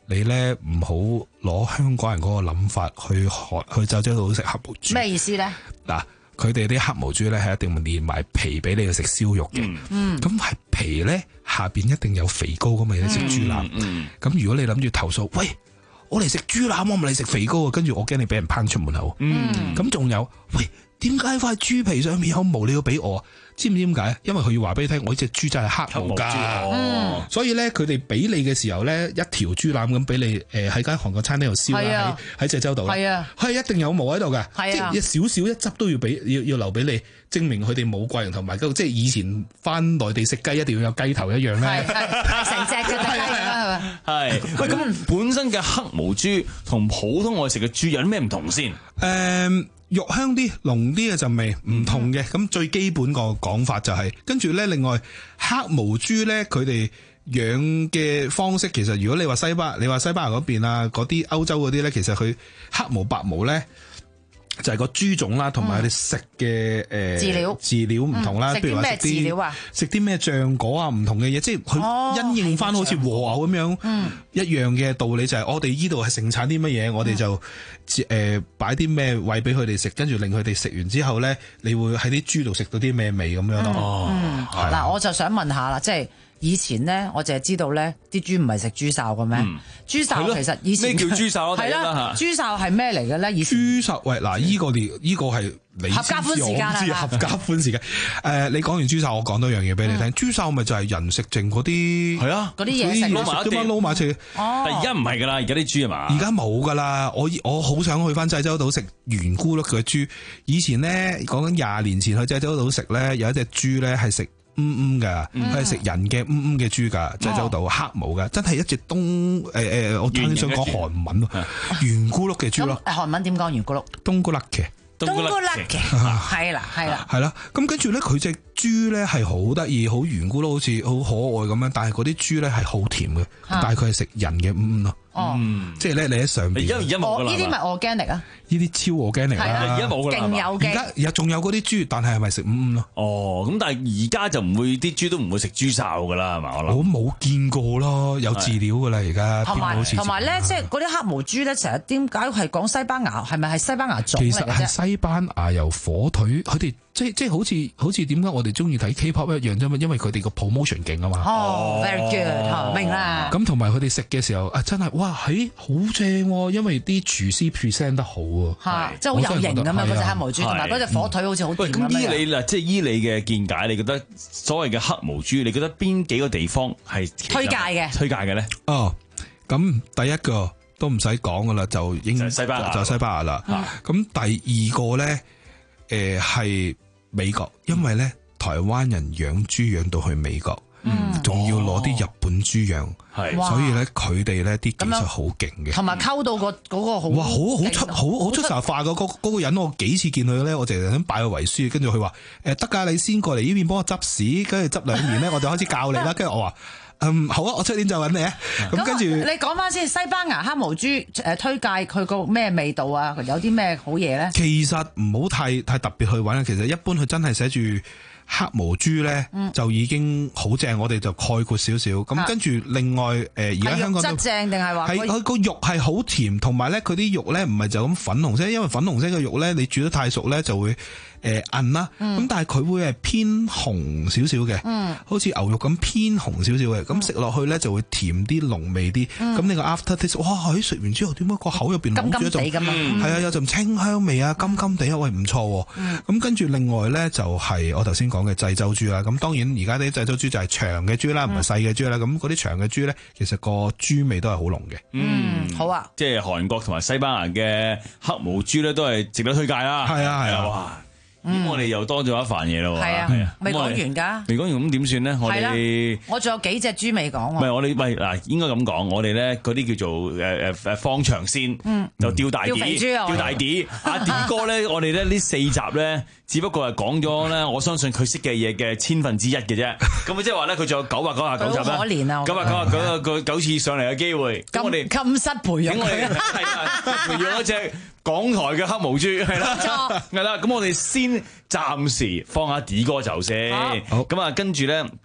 S3: 你咧唔好攞香港人嗰個諗法去學去濟州島食黑毛豬。
S18: 咩意思咧？
S3: 嗱，佢哋啲黑毛豬咧係一定會連埋皮俾你去食燒肉嘅。
S18: 嗯，
S3: 咁係皮咧下邊一定有肥膏噶嘛，你食豬腩。
S17: 嗯，
S3: 咁如果你諗住投訴，喂，我嚟食豬腩，我唔嚟食肥膏啊，跟住我驚你俾人抨出門口。
S17: 嗯，
S3: 咁仲有，喂，點解塊豬皮上面有毛你要俾我？知唔知點解？因為佢要話俾你聽，我呢隻豬真係黑毛㗎。
S17: 哦，
S3: 所以咧，佢哋俾你嘅時候咧，一條豬腩咁俾你，誒喺間韓國餐廳度燒啦，喺喺濟州島啦，
S18: 係啊，
S3: 係一定有毛喺度㗎，
S18: 係啊，
S3: 即係少少一執都要俾，要要留俾你，證明佢哋冇貴人同埋嗰即係以前翻內地食雞一定要有雞頭一樣咧，
S18: 係成隻嘅雞啦，係咪？
S17: 係，喂，咁本身嘅黑毛豬同普通我哋食嘅豬有啲咩唔同先？
S3: 誒。肉香啲、濃啲嘅陣味唔同嘅，咁、嗯、最基本個講法就係、是，跟住咧，另外黑毛豬咧，佢哋養嘅方式其實，如果你話西班牙，你話西班牙嗰邊啊，嗰啲歐洲嗰啲咧，其實佢黑毛白毛咧。就係個豬種啦，同埋佢哋食嘅誒
S18: 飼料
S3: 飼料唔同啦，譬如話食啲食啲咩醬果啊，唔同嘅嘢，即係佢因應翻好似和牛咁樣、嗯、一樣嘅道理，就係我哋依度係盛產啲乜嘢，我哋就誒擺啲咩餵俾佢哋食，跟住令佢哋食完之後咧，你會喺啲豬度食到啲咩味咁樣咯。
S18: 哦，嗱，我就想問下啦，即係。以前咧，我淨係知道咧，啲豬唔係食豬哨嘅咩？嗯、豬哨其實以前
S17: 咩叫豬哨啊？
S18: 係啦，豬哨係咩嚟嘅咧？以前
S3: 豬哨喂嗱，依、這個你依、這個係你
S18: 合家歡時間係
S3: 合家歡時間。誒、呃，你講完豬哨，我講多樣嘢俾你聽。豬哨咪就係人食剩嗰啲
S17: 係啊，
S18: 嗰啲嘢食
S3: 撈埋一碟，撈埋一齊。
S17: 哦，但而家唔係㗎啦，而家啲豬係嘛？
S3: 而家冇㗎啦，我我好想去翻濟州島食圓咕碌嘅豬。以前咧講緊廿年前去濟州島食咧，有一隻豬咧係食。嗯嗯噶，佢係食人嘅嗯嗯嘅豬噶，濟州島黑毛噶，真係一隻東誒誒，我啱想講韓文咯，圓咕碌嘅豬咯。
S18: 韓文點講圓咕碌？
S3: 東咕碌嘅，
S18: 東咕碌嘅，係啦係啦。
S3: 係啦，咁跟住咧，佢隻豬咧係好得意，好圓咕碌，好似好可愛咁樣，但係嗰啲豬咧係好甜嘅，但係佢係食人嘅嗯嗯咯。哦，即係咧，你喺上邊，
S17: 而家而家冇㗎啦。
S18: 呢啲咪 organic 啊？
S3: 呢啲超 organic 啦。
S17: 而家冇㗎啦。
S18: 勁有嘅。
S3: 而家有仲有嗰啲豬，但係係咪食嗯嗯咯？
S17: 哦，咁但係而家就唔會，啲豬都唔會食豬哨㗎啦，係嘛？我諗。
S3: 我冇見過咯，有飼料㗎啦，而家。
S18: 同埋同埋咧，即係嗰啲黑毛豬咧，成日點解係講西班牙？係咪係西班牙種嚟嘅啫？
S3: 其實係西班牙由火腿，佢哋即即係好似好似點解我哋中意睇 K-pop 一樣啫嘛？因為佢哋個 promotion 勁啊嘛。
S18: 哦 very good，明啦。
S3: 咁同埋佢哋食嘅時候啊，真係哇，係好正喎！因為啲廚師 present 得好啊，
S18: 即係好有型咁樣嗰隻黑毛豬，同埋嗰隻火腿好似好甜咁樣。
S17: 咁依你嗱，即係依你嘅見解，你覺得所謂嘅黑毛豬，你覺得邊幾個地方係
S18: 推介嘅？
S17: 推介嘅咧？
S3: 哦，咁第一個都唔使講噶啦，就應該
S17: 西班牙，
S3: 就西班牙啦。咁第二個咧，誒係美國，因為咧台灣人養豬養到去美國。仲、嗯、要攞啲日本豬養，係、哦，所以咧佢哋咧啲技術好勁嘅，
S18: 同埋溝到個嗰個好，
S3: 哇，好好出好好出神化嘅嗰嗰個人，我幾次見佢咧，我淨係想拜佢為師，跟住佢話誒得㗎，你先過嚟呢邊幫我執屎，跟住執兩年咧，我就開始教你啦。跟住我話嗯好啊，我出年就揾你啊。咁跟住
S18: 你講翻先，西班牙黑毛豬誒推介佢個咩味道啊？有啲咩好嘢咧？
S3: 其實唔好太太特別去揾，其實一般佢真係寫住。黑毛豬咧、嗯、就已經好正，我哋就概括少少。咁跟住另外誒，而家香港都
S18: 係肉質正定係話
S3: 係佢個肉係好甜，同埋咧佢啲肉咧唔係就咁粉紅色，因為粉紅色嘅肉咧你煮得太熟咧就會誒韌啦。咁、嗯、但係佢會係偏紅少少嘅，嗯、好似牛肉咁偏紅少少嘅。咁食落去咧就會甜啲、濃味啲。咁、嗯、你個 after taste， 哇！喺食完之後點解個口入邊攞住一陣？係啊，有陣清香味啊，甘甘地啊，喂唔錯。咁、嗯、跟住另外咧就係、是、我頭先講嘅濟州豬啦，咁當然而家啲濟州豬就係長嘅豬啦，唔係細嘅豬啦。咁嗰啲長嘅豬咧，其實個豬味都係好濃嘅。
S17: 嗯，好啊，即係韓國同埋西班牙嘅黑毛豬咧，都係值得推介啦。係啊，係啊，哇！咁、嗯、我哋又多咗一飯嘢咯喎。係啊，係啊，
S18: 未講完㗎。
S17: 未講完咁點算咧？我哋
S18: 我仲有幾隻豬未講喎。
S17: 唔係我哋喂嗱，應該咁講，我哋咧嗰啲叫做誒誒誒放長線，嗯、就吊大碟，吊大碟。阿 D 哥咧，我哋咧呢四集咧，只不過係講咗咧，我相信佢識嘅嘢嘅千分之一嘅啫。咁即係話咧，佢仲有九百九十九集咧。可憐啊！九百九十九個九次上嚟嘅機會，咁我哋
S18: 咁失培養佢，
S17: 係啊，培養一隻港台嘅黑毛豬係啦，係啦。咁我哋先暫時放下 D 哥走先。好，咁啊，跟住咧。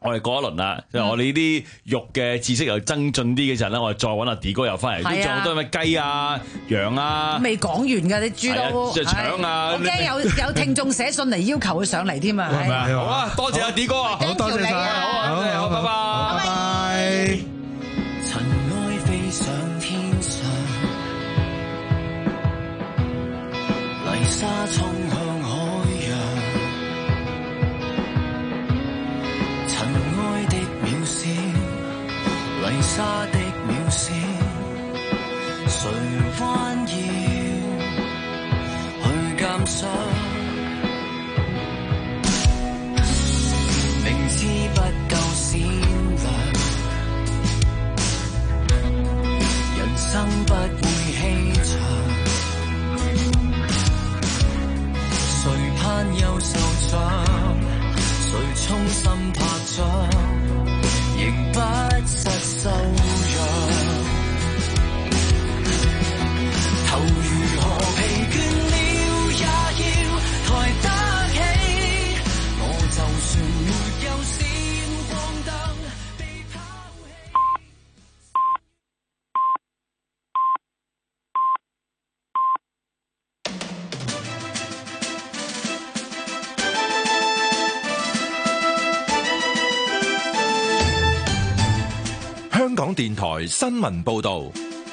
S17: 我哋過一輪啦，即係我哋呢啲肉嘅知識又增進啲嘅陣咧，我哋再揾阿 D 哥又翻嚟，都仲有好多咩雞啊、羊啊，
S18: 未講完㗎，啲豬都
S17: 即係腸啊，
S18: 我驚有有聽眾寫信嚟要求佢上嚟添啊！
S17: 係咪？好啊，多謝阿 D 哥啊，
S3: 好多謝晒，
S17: 好啊，好，拜拜，
S3: 拜拜。
S19: 塵埃飛上天上，泥沙衝向海洋，塵埃的渺小，泥沙的渺小，誰彎腰去鑑賞？明知不夠閃亮，人生不會欺場，誰攀優秀獎，誰衷心拍掌，仍不失修養。頭如何疲倦了也要抬得起，我就算沒有閃光燈被拋棄。
S4: 香港電台新聞報導。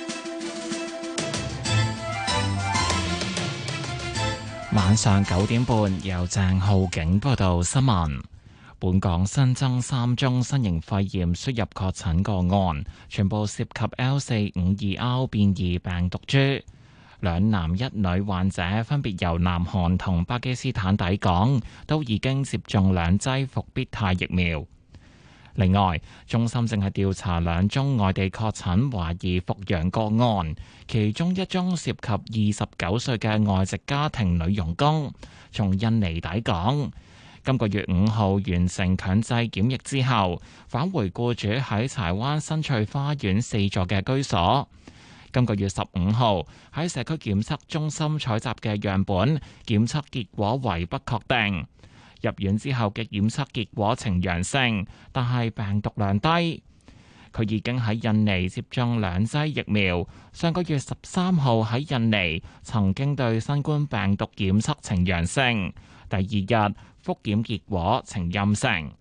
S1: 晚上九點半，由鄭浩景報道新聞。本港新增三宗新型肺炎輸入確診個案，全部涉及 L 四五二 R 變異病毒株。兩男一女患者分別由南韓同巴基斯坦抵港，都已經接種兩劑復必泰疫苗。另外，中心正係調查兩宗外地確診懷疑復陽個案，其中一宗涉及二十九歲嘅外籍家庭女傭工，從印尼抵港，今個月五號完成強制檢疫之後，返回僱主喺柴灣新翠花園四座嘅居所。今個月十五號喺社區檢測中心採集嘅樣本檢測結果為不確定。入院之後嘅檢測結果呈陽性，但係病毒量低。佢已經喺印尼接種兩劑疫苗，上個月十三號喺印尼曾經對新冠病毒檢測呈陽性，第二日復檢結果呈陰性。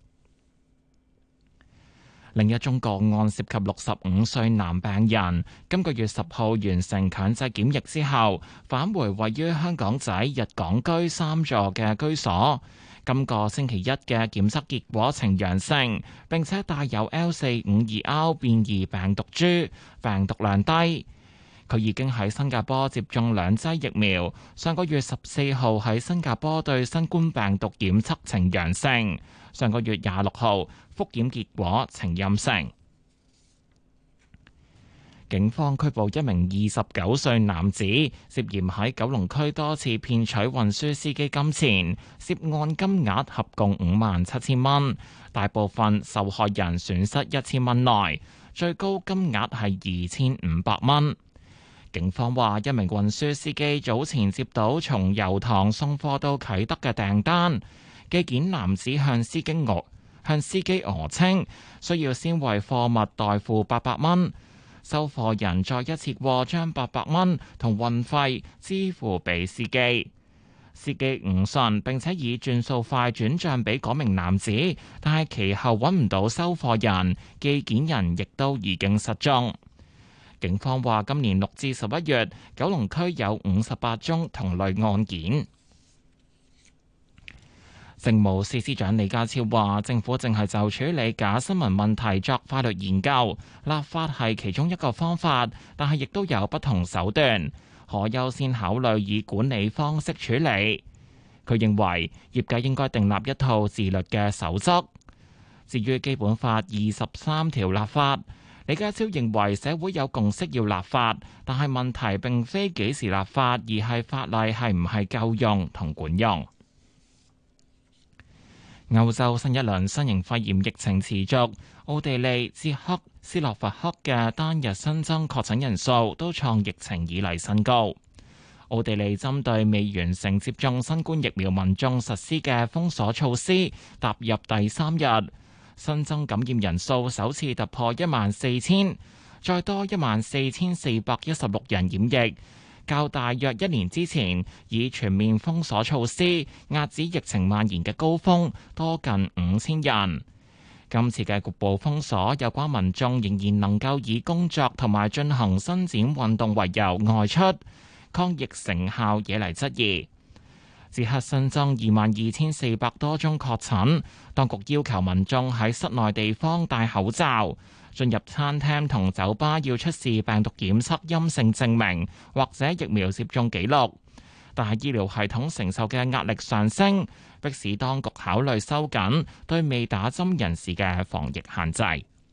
S1: 另一宗個案涉及六十五歲男病人，今個月十號完成強制檢疫之後，返回位於香港仔日港居三座嘅居所。今個星期一嘅檢測結果呈陽性，並且帶有 L 四五二 R 變異病毒株，病毒量低。佢已經喺新加坡接種兩劑疫苗，上個月十四號喺新加坡對新冠病毒檢測呈陽性，上個月廿六號復檢結果呈陰性。警方拘捕一名二十九歲男子，涉嫌喺九龍區多次騙取運輸司機金錢，涉案金額合共五萬七千蚊，大部分受害人損失一千蚊內，最高金額係二千五百蚊。警方話，一名運輸司機早前接到從油塘送貨到啟德嘅訂單，寄件男子向司機訛向司機訛稱需要先為貨物代付八百蚊。收貨人再一次過將八百蚊同運費支付俾司機，司機誤信並且以轉數快轉賬俾嗰名男子，但係其後揾唔到收貨人，寄件人亦都已經失蹤。警方話，今年六至十一月，九龍區有五十八宗同類案件。政務司司長李家超話，政府正係就處理假新聞問題作法律研究，立法係其中一個方法，但係亦都有不同手段，可優先考慮以管理方式處理。佢認為業界應該訂立一套自律嘅守則。至於基本法二十三條立法，李家超認為社會有共識要立法，但係問題並非幾時立法，而係法例係唔係夠用同管用。歐洲新一輪新型肺炎疫情持續，奧地利、捷克、斯洛伐克嘅單日新增確診人數都創疫情以嚟新高。奧地利針對未完成接種新冠疫苗民眾實施嘅封鎖措施踏入第三日， 新增感染人數首次突破一萬四千，再多一萬四千四百一十六人染疫，較大約一年之前以全面封鎖措施壓止疫情蔓延嘅高峰多近五千人。今次嘅局部封鎖，有關民眾仍然能夠以工作同埋進行伸展運動為由外出，抗疫成效惹嚟質疑。捷克新增二萬二千四百多宗確診，當局要求民眾喺室內地方戴口罩，進入餐廳同酒吧要出示病毒檢測陰性證明或者疫苗接種記錄。但係醫療系統承受嘅壓力上升，迫使當局考慮收緊對未打針人士嘅防疫限制。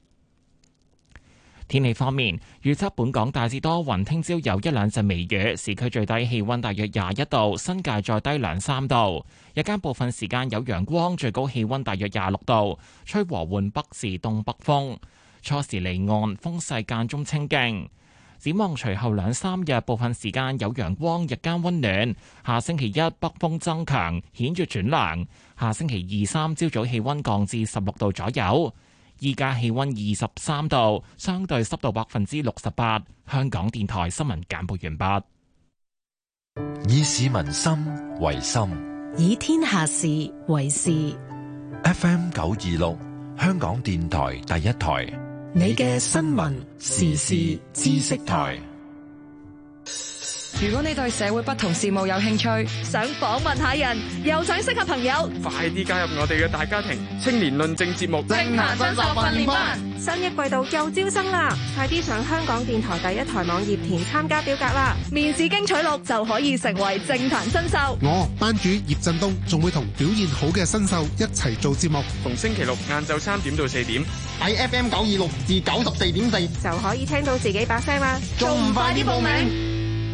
S1: 天氣方面，預測本港大致多雲，聽朝有一兩陣微雨，市區最低氣溫大約廿一度，新界再低兩三度。日間部分時間有陽光，最高氣溫大約廿六度，吹和緩北至東北風。初時離岸，風勢間中清勁。展望隨後兩三日，部分時間有陽光，日間溫暖。下星期一北風增強，顯著轉涼。下星期二三朝早氣溫降至十六度左右。依家氣溫二十三度，相對濕度百分之六十八。香港電台新聞簡報完畢。
S4: 以市民心為心，
S9: 以天下事為事。
S4: F M 九二六，香港電台第一台，
S9: 你嘅新聞時事知識台。
S5: 如果你對社會不同事務有興趣，
S2: 想訪問下人，又想識下朋友，
S22: 快啲加入我哋嘅大家庭青年論政節目
S2: 政壇新秀訓練班。新一季度又招生啦，快啲上香港電台第一台網頁填參加表格啦！面試經取錄就可以成為政壇新秀。
S23: 我班主葉振東仲會同表現好嘅新秀一齊做節目，
S22: 逢星期六晏晝三點到四點
S23: 喺 F M 九二六至九十四點四
S2: 就可以聽到自己把聲啦。仲唔快啲報名？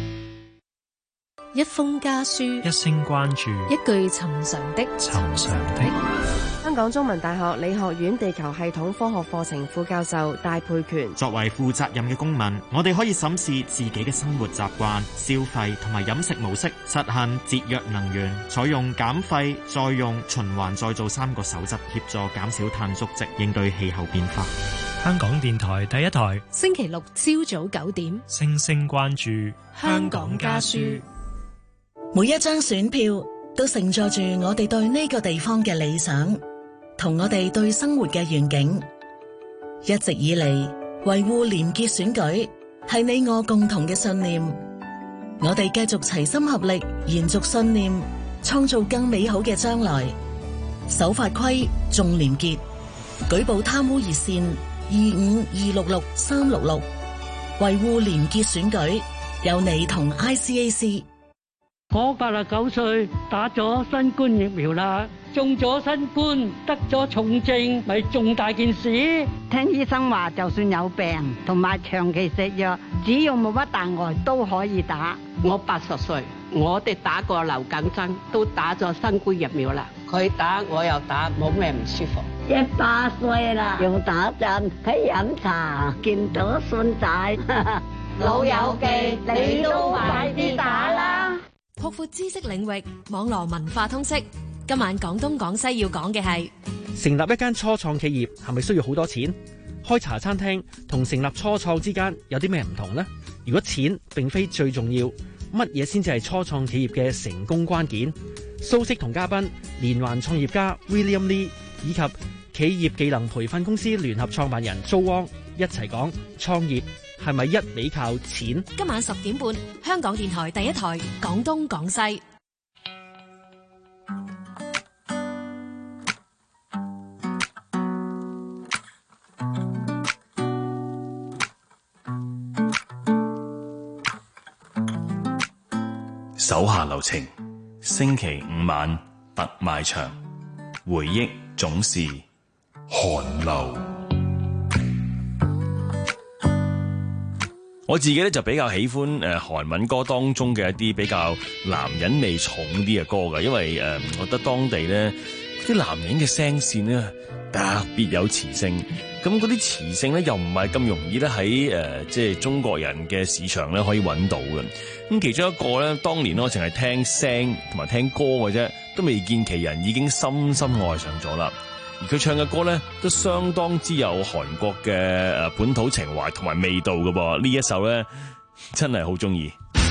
S9: 一封家書，
S24: 一聲關注，
S9: 一句尋常的
S24: 尋常的。
S11: 香港中文大學理學院地球系統科學課程副教授戴佩權，
S24: 作為負責任嘅公民，我哋可以審視自己嘅生活習慣、消費同埋飲食模式，實行節約能源，採用減廢、再用、循環再造三個守則，協助減少碳足跡，應對氣候變化。香港電台第一台，
S9: 星期六朝早九點，
S24: 聲聲關注
S9: 香港家書。
S25: 每一張選票都承載住我哋對呢個地方嘅理想，同我哋對生活嘅願景。一直以嚟，維護廉潔選舉係你我共同嘅信念。我哋繼續齊心合力，延續信念，創造更美好嘅將來。守法規，重廉潔，舉報貪污熱線二五二六六三六六，維護廉潔選舉，有你同 I C A C。
S26: 我八十九歲，打咗新冠疫苗啦，中咗新冠，得咗重症，咪重大件事。
S27: 聽醫生話，就算有病同埋長期食藥，只要冇乜大礙都可以打。
S28: 我八十歲，我哋打過流感針，都打咗新冠疫苗啦。佢打我又打，冇咩唔舒服。
S27: 一百歲啦，又打針，喺飲茶，見到孫仔，
S28: 老友記，你都快啲打啦！
S9: 擴闊知識領域，網絡文化通識。今晚廣東廣西要講嘅係
S29: 成立一間初創企業係咪需要好多錢？開茶餐廳同成立初創之間有啲咩唔同呢？如果錢並非最重要，乜嘢先至係初創企業嘅成功關鍵？蘇軾同嘉賓連環創業家 William Lee 以及企業技能培訓公司聯合創辦人蘇汪一齊講創業係咪一味靠錢？
S9: 今晚十點半，香港電台第一台廣東廣西。
S7: 手下留情，星期五晚特賣場，回憶總是寒流。我自己咧就比較喜歡誒韓文歌當中嘅一啲比較男人味重啲嘅歌㗎，因為誒我覺得當地咧啲男人嘅聲線咧特別有磁性，咁嗰啲磁性咧又唔係咁容易咧喺誒即係中國人嘅市場咧可以揾到嘅。咁其中一個咧，當年我淨係聽聲同埋聽歌嘅啫，都未見其人已經深深愛上咗啦。 而佢唱嘅歌咧都相當之有韓國嘅誒本土情懷同埋味道嘅噃。呢一首咧真係好中意。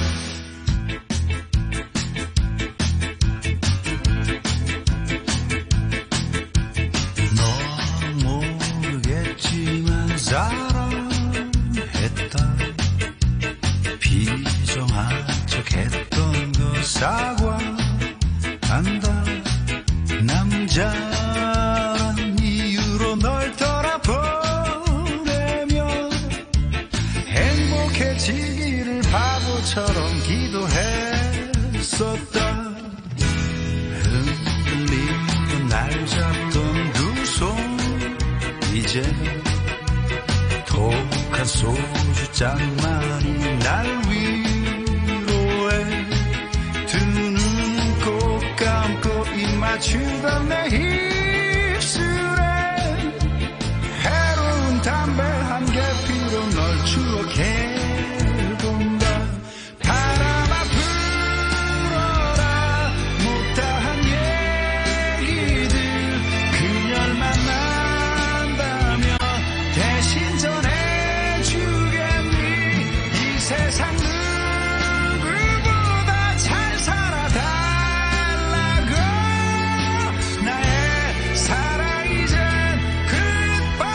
S19: 소주잔만이 날 위로해 두 눈 꼭 감고 입 맞추던 내 입술에 해로운 담배 한 개 피로 널 추억해본다. 바람아 불어라 못다한 얘기들 그녀를 만난다면 대신 전해 세상 누구보다 잘 살아달라고 나의 사랑 이젠 goodbye.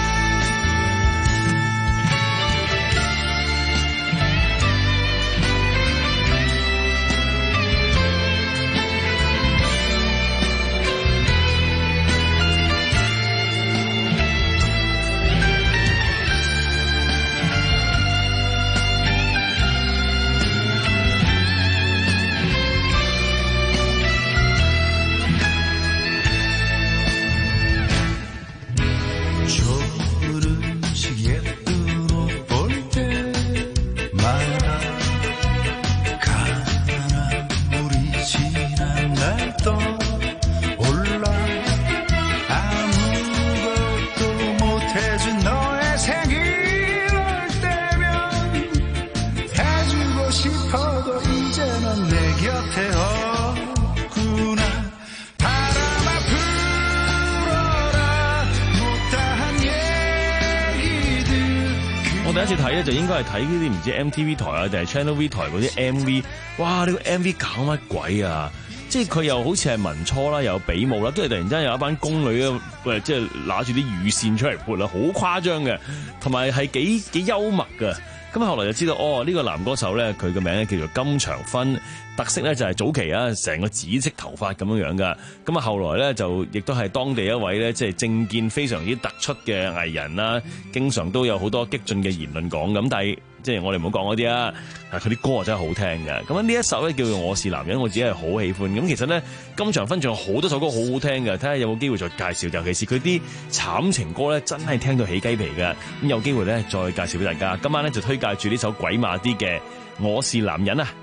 S7: 第一次睇咧就應該係睇呢啲唔知 M T V 台啊定係 Channel V 台嗰啲 M V， 哇！呢個 M V 搞乜鬼啊？即係佢又好似係民初啦，又有比武啦，跟住突然之間有一班宮女啊，誒即係拿住啲羽扇出嚟潑啦，好誇張嘅，同埋係幾幾幽默嘅。咁後來就知道，哦呢、呢個男歌手咧，佢嘅名咧叫做金長勳，特色咧就係早期啊，成個紫色頭髮咁樣樣噶。咁啊後來咧就亦都係當地一位咧，即係政見非常之突出嘅藝人啦，經常都有好多激進嘅言論講咁，但係即係我哋唔好講嗰啲啊，但係佢啲歌真係好聽嘅。咁呢一首咧叫做《我是男人》，我自己係好喜歡。咁其實咧金長勳仲有好多首歌好好聽嘅，睇下有冇機會再介紹。尤其是佢啲慘情歌咧，真係聽到起雞皮嘅。咁有機會咧再介紹俾大家。今晚咧就推介住呢首鬼馬啲嘅《我是男人》啊！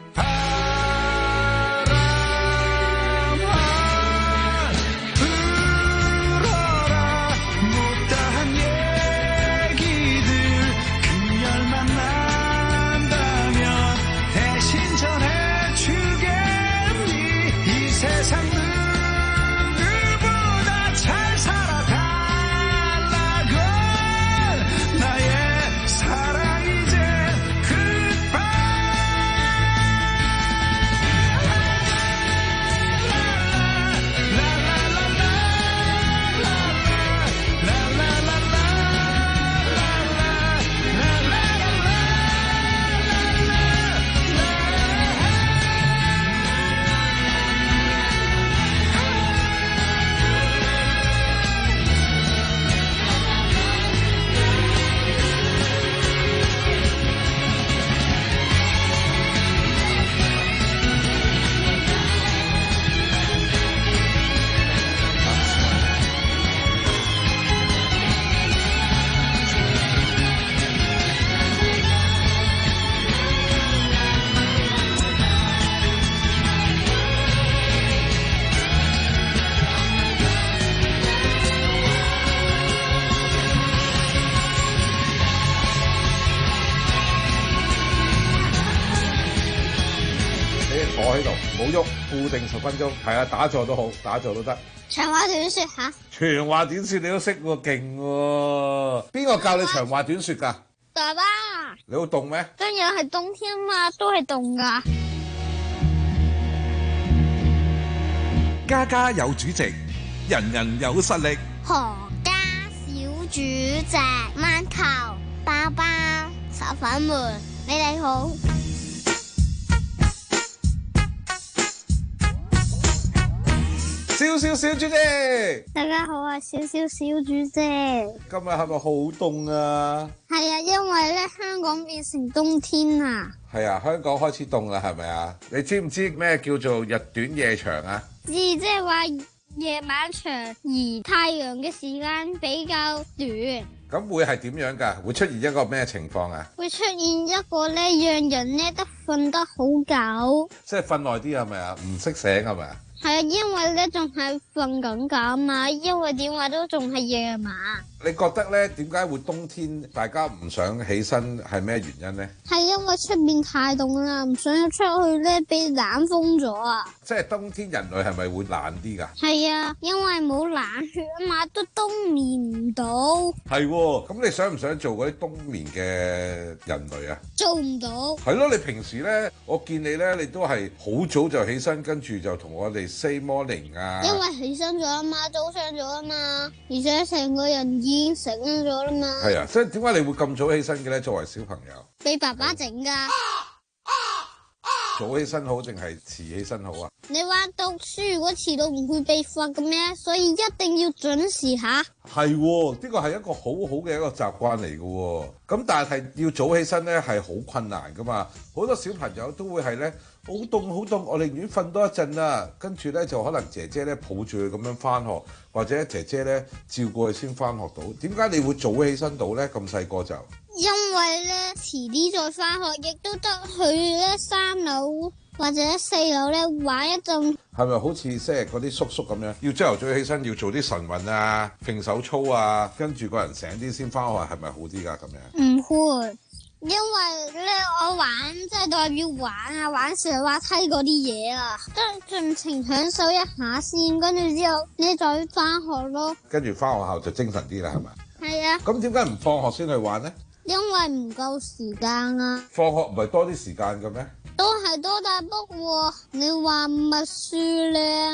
S6: 坐喺度唔好喐，固定十分鐘，係啊，打坐都好，打坐都得。 長話短說吓。
S10: 長話短說你都識喎，勁喎！邊個教你長話短說㗎？
S6: 爸爸。
S10: 你好凍咩？
S6: 今日係冬天嘛，都係凍㗎。
S12: 家家有主席，人人有實力。
S6: 何家小主席，饅頭、包包、炒粉們，你哋好。
S10: 少少小主席，
S6: 大家好啊！少少小主席，今
S10: 日係咪好凍啊？
S6: 係啊，因為咧香港變成冬天啊。
S10: 係啊，香港開始凍啦，係咪啊？你知唔知咩叫做日短夜長啊？
S6: 知，即係話夜晚長而太陽嘅時間比較短。
S10: 咁會係點樣㗎？會出現一個咩情況啊？
S6: 會出現一個咧，讓人咧得瞓得好久。
S10: 即係瞓耐啲係咪啊？唔識醒係咪啊？
S6: 係啊，因為咧仲係瞓緊覺啊嘛，因為點話都仲係夜晚。
S10: 你覺得咧點解會冬天大家唔想起身係咩原因咧？
S6: 係因為出面太凍啦，唔想出去咧俾冷風咗啊！
S10: 即係冬天人類係咪會懶啲㗎？
S6: 係啊，因為冇冷血啊嘛，都冬眠唔到。
S10: 係喎，咁你想唔想做嗰啲冬眠嘅人類啊？
S6: 做唔到。
S10: 係咯，你平時咧，我見你咧，你都係好早就起身，跟住就同我哋 say morning 啊。
S6: 因為起身咗啊嘛，早上咗啊嘛，而且成個人已經醒咗啦嘛。
S10: 係啊，所以點解你會咁早起身嘅咧？作為小朋友，
S6: 俾爸爸整㗎。
S10: 早起身好定係遲起身好啊？
S6: 你話讀書如果遲到唔會被罰嘅咩？所以一定要準時下。
S10: 係喎，呢個係一個好好嘅一個習慣嚟嘅喎。咁但係要早起身咧係好困難噶嘛。好多小朋友都會係咧，好凍好凍，我寧願瞓多一陣啦。跟住咧就可能姐姐咧抱住佢咁樣翻學，或者姐姐咧照顧佢先翻學到。點解你會早起身到咧？咁細個就
S6: 因為咧遲啲再翻學，亦都得去咧三樓或者四樓咧玩一陣。
S10: 係咪好似即係嗰啲叔叔咁樣，要朝頭早起身要做啲晨運啊、揈手操啊，跟住個人醒啲先翻學，係咪好啲㗎？咁樣
S6: 唔會，因為咧我玩即係代表玩啊，玩上滑梯嗰啲嘢啊，都盡情享受一下先，跟住之後你再翻學咯。
S10: 跟住翻學校就精神啲啦，係咪？
S6: 係啊。
S10: 咁點解唔放學先去玩呢？
S6: 因為唔夠時間啊！
S10: 放學唔係多啲時間嘅咩？
S6: 都係多，但不過你話默書咧？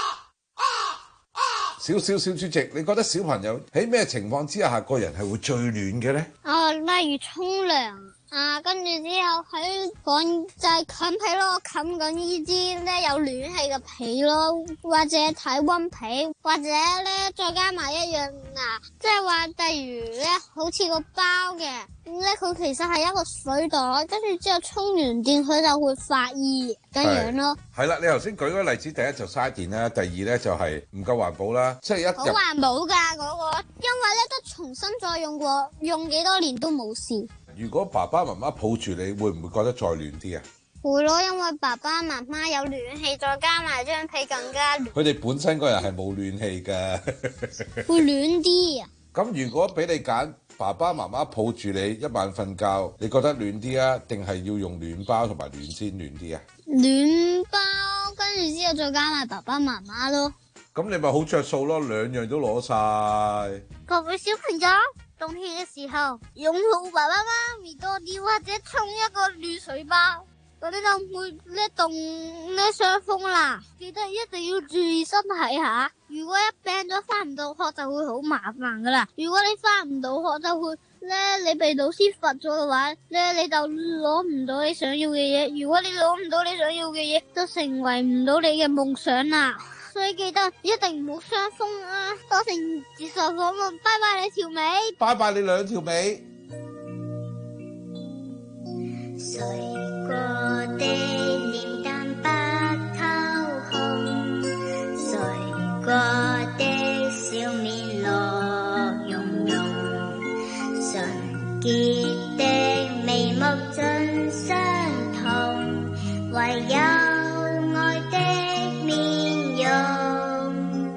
S10: 小小小主席，你覺得小朋友喺咩情況之下個人係會最暖嘅咧？
S6: 啊，例如沖涼啊，跟住之後喺講就係冚被咯，冚緊呢啲咧有暖氣嘅被咯，或者體溫被，或者咧再加埋一樣啊，即係話例如咧，好似個包嘅。咁咧，佢其實係一個水袋，跟住之後充完電，佢就會發熱咁樣咯。係啦，
S10: 你頭先舉嗰個例子，第一就嘥電啦，第二咧就係唔夠環保啦，即係一
S6: 好環保㗎嗰個，因為咧都重新再用過，用幾多年都冇事。
S10: 如果爸爸媽媽抱住你，會唔會覺得再暖啲啊？
S6: 會咯，因為爸爸媽媽有暖氣，再加埋張被更加暖。
S10: 佢哋本身個人係冇暖氣㗎，
S6: 會暖啲啊！
S10: 咁如果俾你揀，爸爸媽媽抱住你一晚瞓覺，你覺得暖啲啊？定係要用暖包同埋暖氈暖啲啊？
S6: 暖包，跟住之後再加埋爸爸媽媽咯。
S10: 咁你咪好着數咯，兩樣都攞晒。
S6: 各位小朋友，冬天嘅時候擁抱爸爸媽咪多啲，或者沖一個暖水包，嗰啲就唔會咧凍咧傷風啦。記得一定要注意身體下。如果一病咗翻唔到學就會好麻煩噶啦。如果你翻唔到學就會咧，你被老師罰咗嘅話咧，你就攞唔到你想要嘅嘢。如果你攞唔到你想要嘅嘢，就成為唔到你嘅夢想啦。所以記得一定唔好傷風啊！多成接受訪問，拜拜你條尾，
S10: 拜拜你兩條尾。
S6: 誰過的臉蛋不透紅，誰過的笑面樂融融，純潔的眉目盡相同，唯有愛的面容。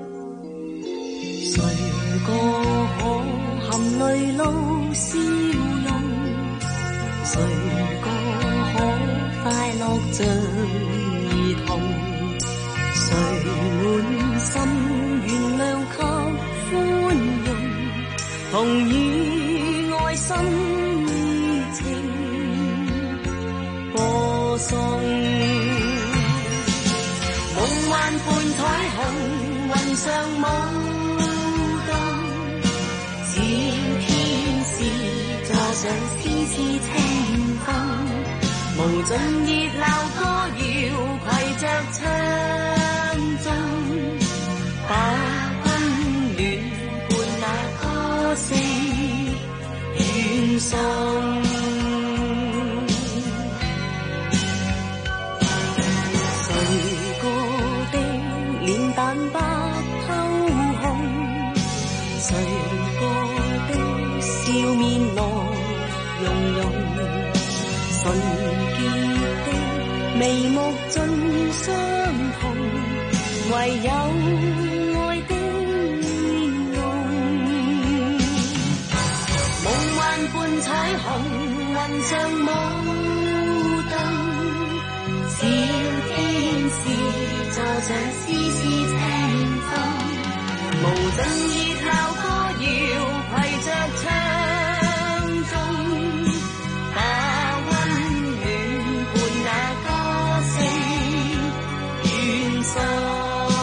S19: 誰個可含淚露笑容？誰個可快樂像兒童？誰滿心願
S8: 諒及寬容，紅與愛心意情歌頌。夢幻伴彩虹，雲上舞動，似天使坐上絲絲清風，無盡熱鬧歌謠攜着唱頌，把溫暖伴那歌聲遠送。誰個的臉蛋不透紅，誰個的笑面樂融融，純潔的眉目盡相同，唯有愛的面容。夢幻伴彩虹，雲上舞動，小天使坐上絲絲清風，無盡熱鬧歌謠攜着唱頌，把溫暖伴那歌聲遠送。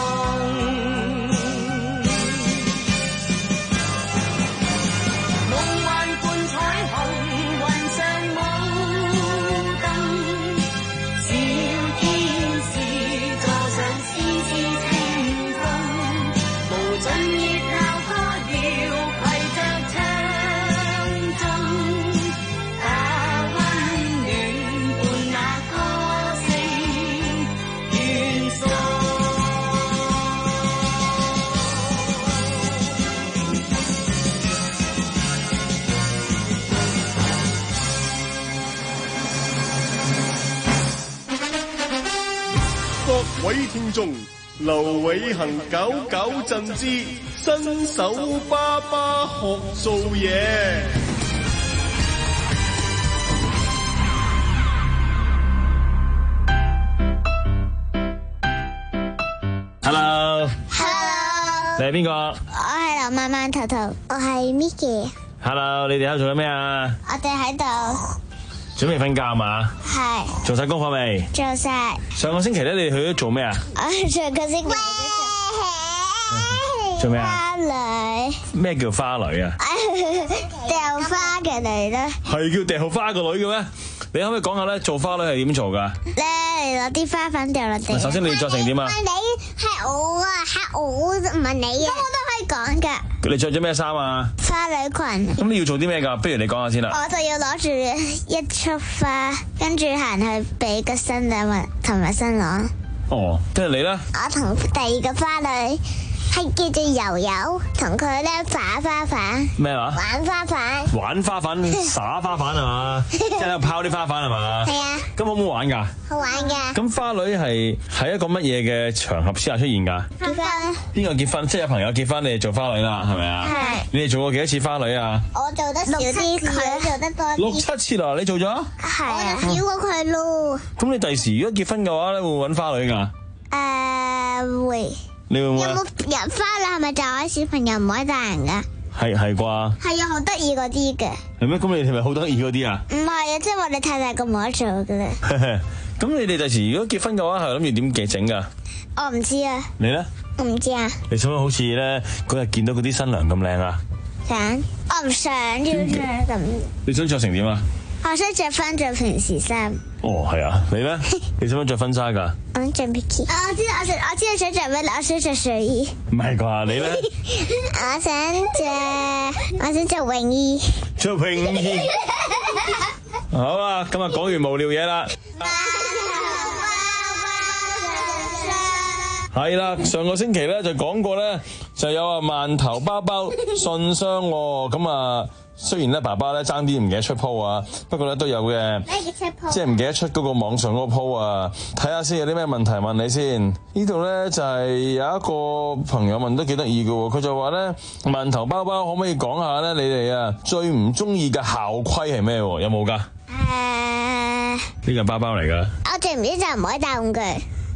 S13: 各位聽眾，劉偉恒搞搞震之新手爸爸學做嘢。
S7: Hello，Hello， 你係邊個？
S6: 我係劉曼曼頭頭，我係 Micky。
S7: Hello，你哋喺度做緊咩啊？
S6: 我哋喺度
S7: 準備瞓覺嘛？
S6: 係。
S7: 做晒功課未？
S6: 做晒。上
S7: 個星期咧，你哋去咗做咩啊？
S6: 我上個星期
S7: 做咩啊？
S6: 花女。
S7: 咩叫花女啊？
S6: 掉花嘅女咧。
S7: 係叫掉花個女嘅咩？你可唔可以講下咧，做花女係點做噶？
S6: 咧攞啲花粉掉落地。
S7: 首先你着成點啊？
S6: 唔係你，係我啊，係我唔係你啊。咁我都可以講噶。
S7: 你着咗咩衫啊？
S6: 花女裙。
S7: 咁你要做啲咩噶？不如你講下先啦。
S6: 我就要攞住一束花，跟住行去俾個新娘同埋新郎。
S7: 哦，跟住你咧？
S6: 我同第二個花女係叫做柔柔，同佢咧耍花瓣。
S7: 咩話？
S6: 玩花瓣。
S7: 玩花瓣，耍花瓣係嘛？即係拋啲花瓣係嘛？
S6: 係啊。
S7: 咁好唔好玩噶？
S6: 好玩噶。
S7: 咁花女係喺一個乜嘢嘅場合之下出現噶？
S6: 結婚。
S7: 邊個結婚？即係有朋友結婚，你哋做花女啦，係咪啊？係。你哋做過幾多次花女啊？
S6: 我做得少啲，佢做得多啲。
S7: 六七次啦，你做咗？
S6: 係啊。我就少過佢咯。
S7: 咁你第時如果結婚嘅話咧，會唔會搵花女噶？
S6: 誒，會。
S7: 你會唔會？
S6: 有冇人花女係咪就係小朋友唔可以帶人噶？
S7: 係係啩？
S6: 係啊，好得意嗰啲嘅。
S7: 係咩？咁你係咪好得意嗰啲啊？
S6: 唔係啊，即係話你太大個冇得做嘅咧。
S7: 咁你哋第時如果結婚嘅話，係諗住點幾整噶？
S6: 我唔知啊。
S7: 你咧？
S6: 我唔知啊。
S7: 你想唔想好似咧嗰日見到嗰啲新娘咁靚啊？
S6: 想，我唔想啫咁。
S7: 你想着成點啊？
S6: 我想着翻着平時衫。
S7: 哦，係啊，你咧？你想唔想着婚紗噶？
S6: 我想着 Mickey。我知我想我知你想着咩？我想着睡衣。
S7: 唔係啩？你咧？
S6: 我想着我想着泳衣。
S7: 着泳衣。好啦，今日講完無聊嘢啦。係啦，上個星期咧就講過咧，就有啊饅頭包包信箱喎，咁啊雖然咧爸爸咧爭啲唔記得出 po 啊，不過咧都有嘅，即係唔記得出嗰個網上嗰個 po 啊，睇下先有啲咩問題問你先。呢度咧就係有一個朋友問得幾得意嘅喎，佢就話咧饅頭包包可唔可以講下咧你哋啊最唔中意嘅校規係咩？有冇噶？誒，呢個包包嚟噶。
S6: 我最唔知就唔可以帶玩具。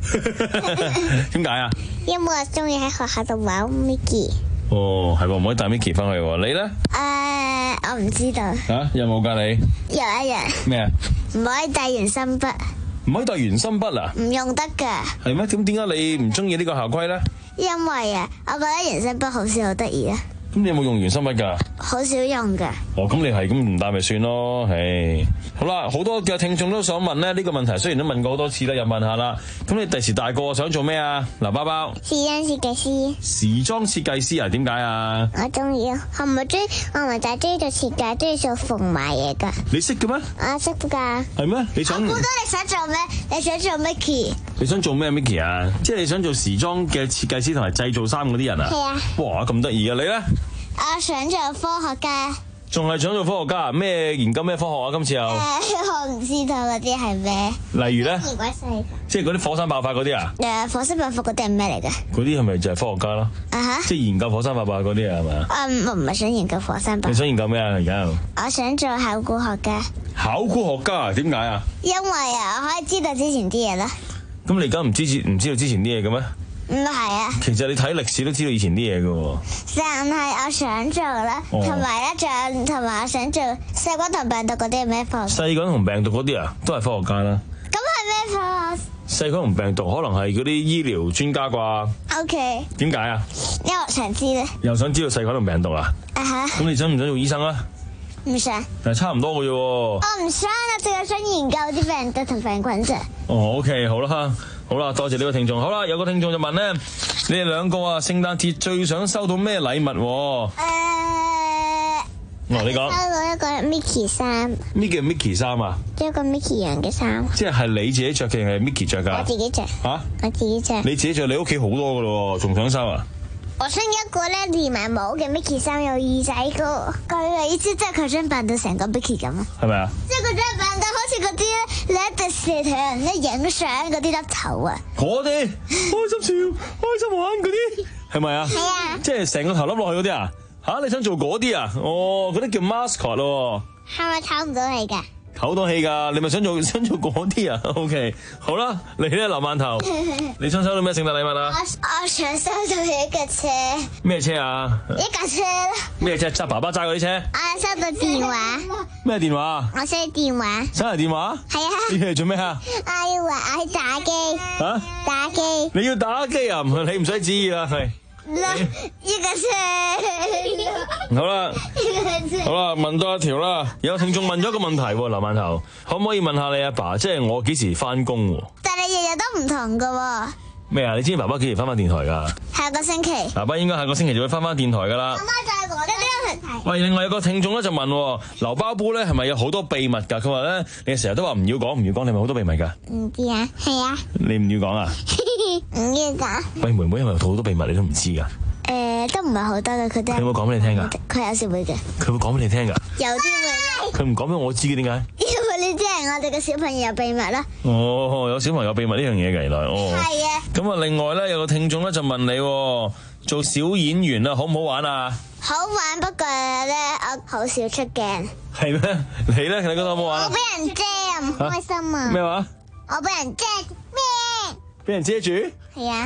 S7: 點解啊？
S6: 因為我中意喺學校度玩 Mickey。
S7: 哦，係喎，唔可以帶 Mickey 翻去喎。你咧？
S6: 誒，我唔知道。
S7: 嚇，有冇㗎你？
S6: 有一樣。
S7: 咩啊？
S6: 唔可以帶原心筆。
S7: 唔可以帶原心筆啊？
S6: 唔用得㗎。
S7: 係咩？咁點解你唔中意呢個校規咧？
S6: 因為啊，我覺得原心筆好似好得意啊。
S7: 咁你有冇用原心筆㗎？
S6: 好少用㗎。
S7: 哦，咁你係咁唔帶咪算咯，唉。好啦，好多嘅聽眾都想問咧呢個問題，雖然都問過好多次啦，又問下啦。咁你第時大個想做咩啊？嗱，包包。
S6: 時裝設計師。
S7: 時裝設計師啊？點解啊？
S6: 我中意啊，我唔係中意，我唔係就係中意做設計，中意做縫埋嘢㗎。
S7: 你識嘅咩？
S6: 我識㗎。
S7: 係咩？你想？
S6: 我估到你想做咩？你想做 Mickey？
S7: 你想做咩 Mickey 啊？即係你想做時裝嘅設計師同埋製造衫嗰啲人啊？
S6: 係啊。
S7: 哇，咁得意啊！你咧？
S6: 我想做科學家。
S7: 仲係想做科學家？咩研究咩科學啊？今次又？誒、
S6: 呃，我唔知道嗰啲係咩。
S7: 例如咧？
S6: 怪細。
S7: 即係嗰啲火山爆發嗰啲啊？
S6: 誒、呃，火山爆發嗰啲係咩嚟嘅？
S7: 嗰啲係咪就係科學家咯？啊哈！即係研究火山爆發嗰啲啊？係咪啊？
S6: 嗯，我唔係想研究火山爆發。
S7: 你想研究咩啊？而家？
S6: 我想做考古學家。
S7: 考古學家？點解啊？
S6: 因為啊，我可以知道之前啲嘢啦。
S7: 咁你而家唔知唔知道之前啲嘢嘅咩？
S6: 唔係啊，
S7: 其實你睇歷史都知道以前啲嘢嘅喎。
S6: 但係我想做啦，同埋咧仲同埋我想做細菌同病毒嗰啲係咩科學？
S7: 細菌同病毒嗰啲啊，都係科學家啦。
S6: 咁係咩科學？
S7: 細菌同病毒可能係嗰啲醫療專家啩。
S6: O K。
S7: 點解啊？
S6: 因為我想知咧。
S7: 又想知道細菌同病毒啊？啊哈。咁你想唔想做醫生啊？
S6: 唔想。
S7: 但係差唔多嘅啫喎。
S6: 我唔想啊，淨係想研究啲病毒同病菌啫。
S7: 哦 ，OK， 好啦。好啦，多謝呢個聽眾。好啦，有個聽眾就問咧，你哋兩個啊，聖誕節最想收到咩禮物？誒、呃，哦，你講。
S6: 收到一個 Mickey 衫。
S7: 咩叫 Mickey 衫啊？
S6: 一個 Mickey 樣嘅衫。
S7: 即係係你自己着定係 Mickey 着㗎？
S6: 我自己着。
S7: 嚇、啊？
S6: 我自己着。
S7: 你自己着，你屋企好多㗎咯喎，仲想收啊？
S6: 我想一個咧連埋帽嘅 Mickey 衫，有耳仔個，佢嘅意思即係佢想扮到成個 Mickey 咁啊？係咪啊？即係佢想扮到好似嗰啲咧，你一隻蛇同人咧影相嗰啲粒頭啊！嗰啲開心笑、開心玩嗰啲，係咪啊？係啊！即係成個頭笠落去嗰啲啊？吓，你想做嗰啲啊？哦，嗰啲叫 mascot 咯。係咪唞唔到氣㗎？唞到氣㗎，你咪想做想做嗰啲啊 ？OK， 好啦，你咧劉饅頭，你想收到咩聖誕禮物啊？我我想收到一架車。咩車啊？一架車啦。咩車？揸爸爸揸嗰啲車？我收到電話。咩電話？我收到電話。收嚟電話？係啊。你嚟做咩啊？我要話我去打機。嚇、啊？打機。你要打機啊？唔係你唔使旨意啦，係。一架車。好啦，好啦，問多一條啦。有聽眾問咗一個問題喎，劉饅頭，可唔可以問下你阿爸，爸，即係我幾時翻工？但係日日都唔同噶喎。咩啊？你知唔知爸爸幾時翻翻電台噶？下個星期。爸爸應該下個星期就會翻翻電台噶啦。媽媽再講呢個問題。喂，另外有個聽眾咧就問，劉包煲咧係咪有好多秘密噶？佢話咧，你成日都話唔要講，唔要講，你咪好多秘密噶？唔知啊，係啊。你唔要講啊？唔要講。喂，妹妹係咪好多秘密你都唔知噶？誒、呃，都唔係好多嘅，佢都。佢有冇講俾你聽噶？佢有時會嘅。佢會講俾你聽噶？有啲會。佢唔講俾我知嘅，點解？因為你知係我哋嘅小朋友秘密啦。哦，有小朋友秘密呢樣嘢嘅原來。哦。係啊。咁啊，另外咧有個聽眾咧就問你，做小演員啊，好唔好玩啊？好玩，不過咧我好少出鏡。係咩？你咧，你覺得好唔好玩？我俾人遮啊，唔開心啊。咩話？我俾人遮咩？俾人遮住？係啊。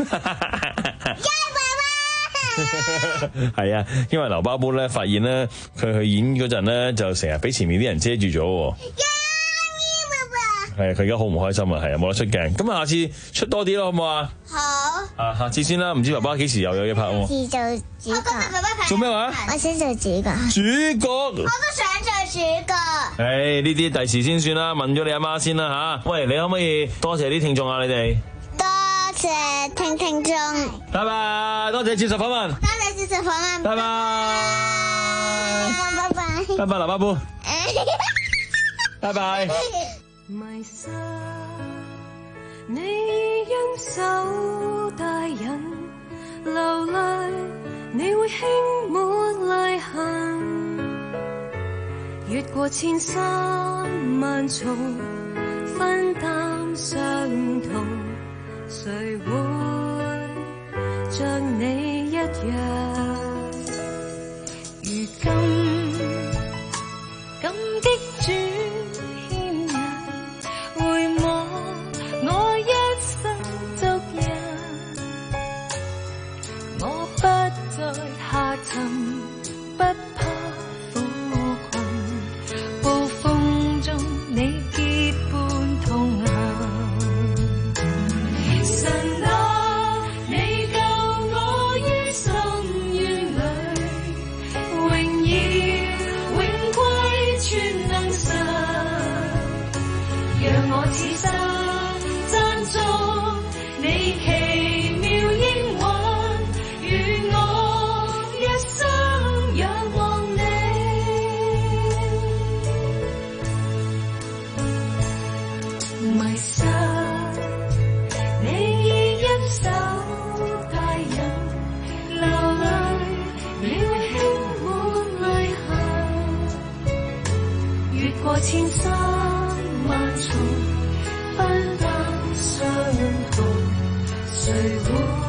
S6: 係啊，因為劉包煲咧發現咧，佢去演嗰陣咧就成日俾前面啲人遮住咗。係啊，佢而家好唔開心啊，係啊，冇得出鏡。咁啊，下次出多啲咯，好唔好啊？好。啊，下次先啦，唔知爸爸幾時又有嘢拍喎？次做主角。做咩話？我想做主角。主角。我都想做主角。誒，呢啲第時先算啦，問咗你阿媽先啦吓。喂，你可唔可以多謝啲聽眾啊？你哋。多謝聽聽眾。拜拜，多謝接受訪問。多謝接受訪問。拜拜。拜拜。拜拜，劉包煲。拜拜。
S8: 迷失你因手帶引流淚，你會輕抹淚痕，越過千山萬重，分擔傷痛，誰會像你一樣？如今感激主牽引，回望我一生就我此生讚頌你奇妙應允，願我一生仰望你，迷失你以一手帶引，流淚了輕滿淚痕，越過千山萬重，分擔傷痛，誰會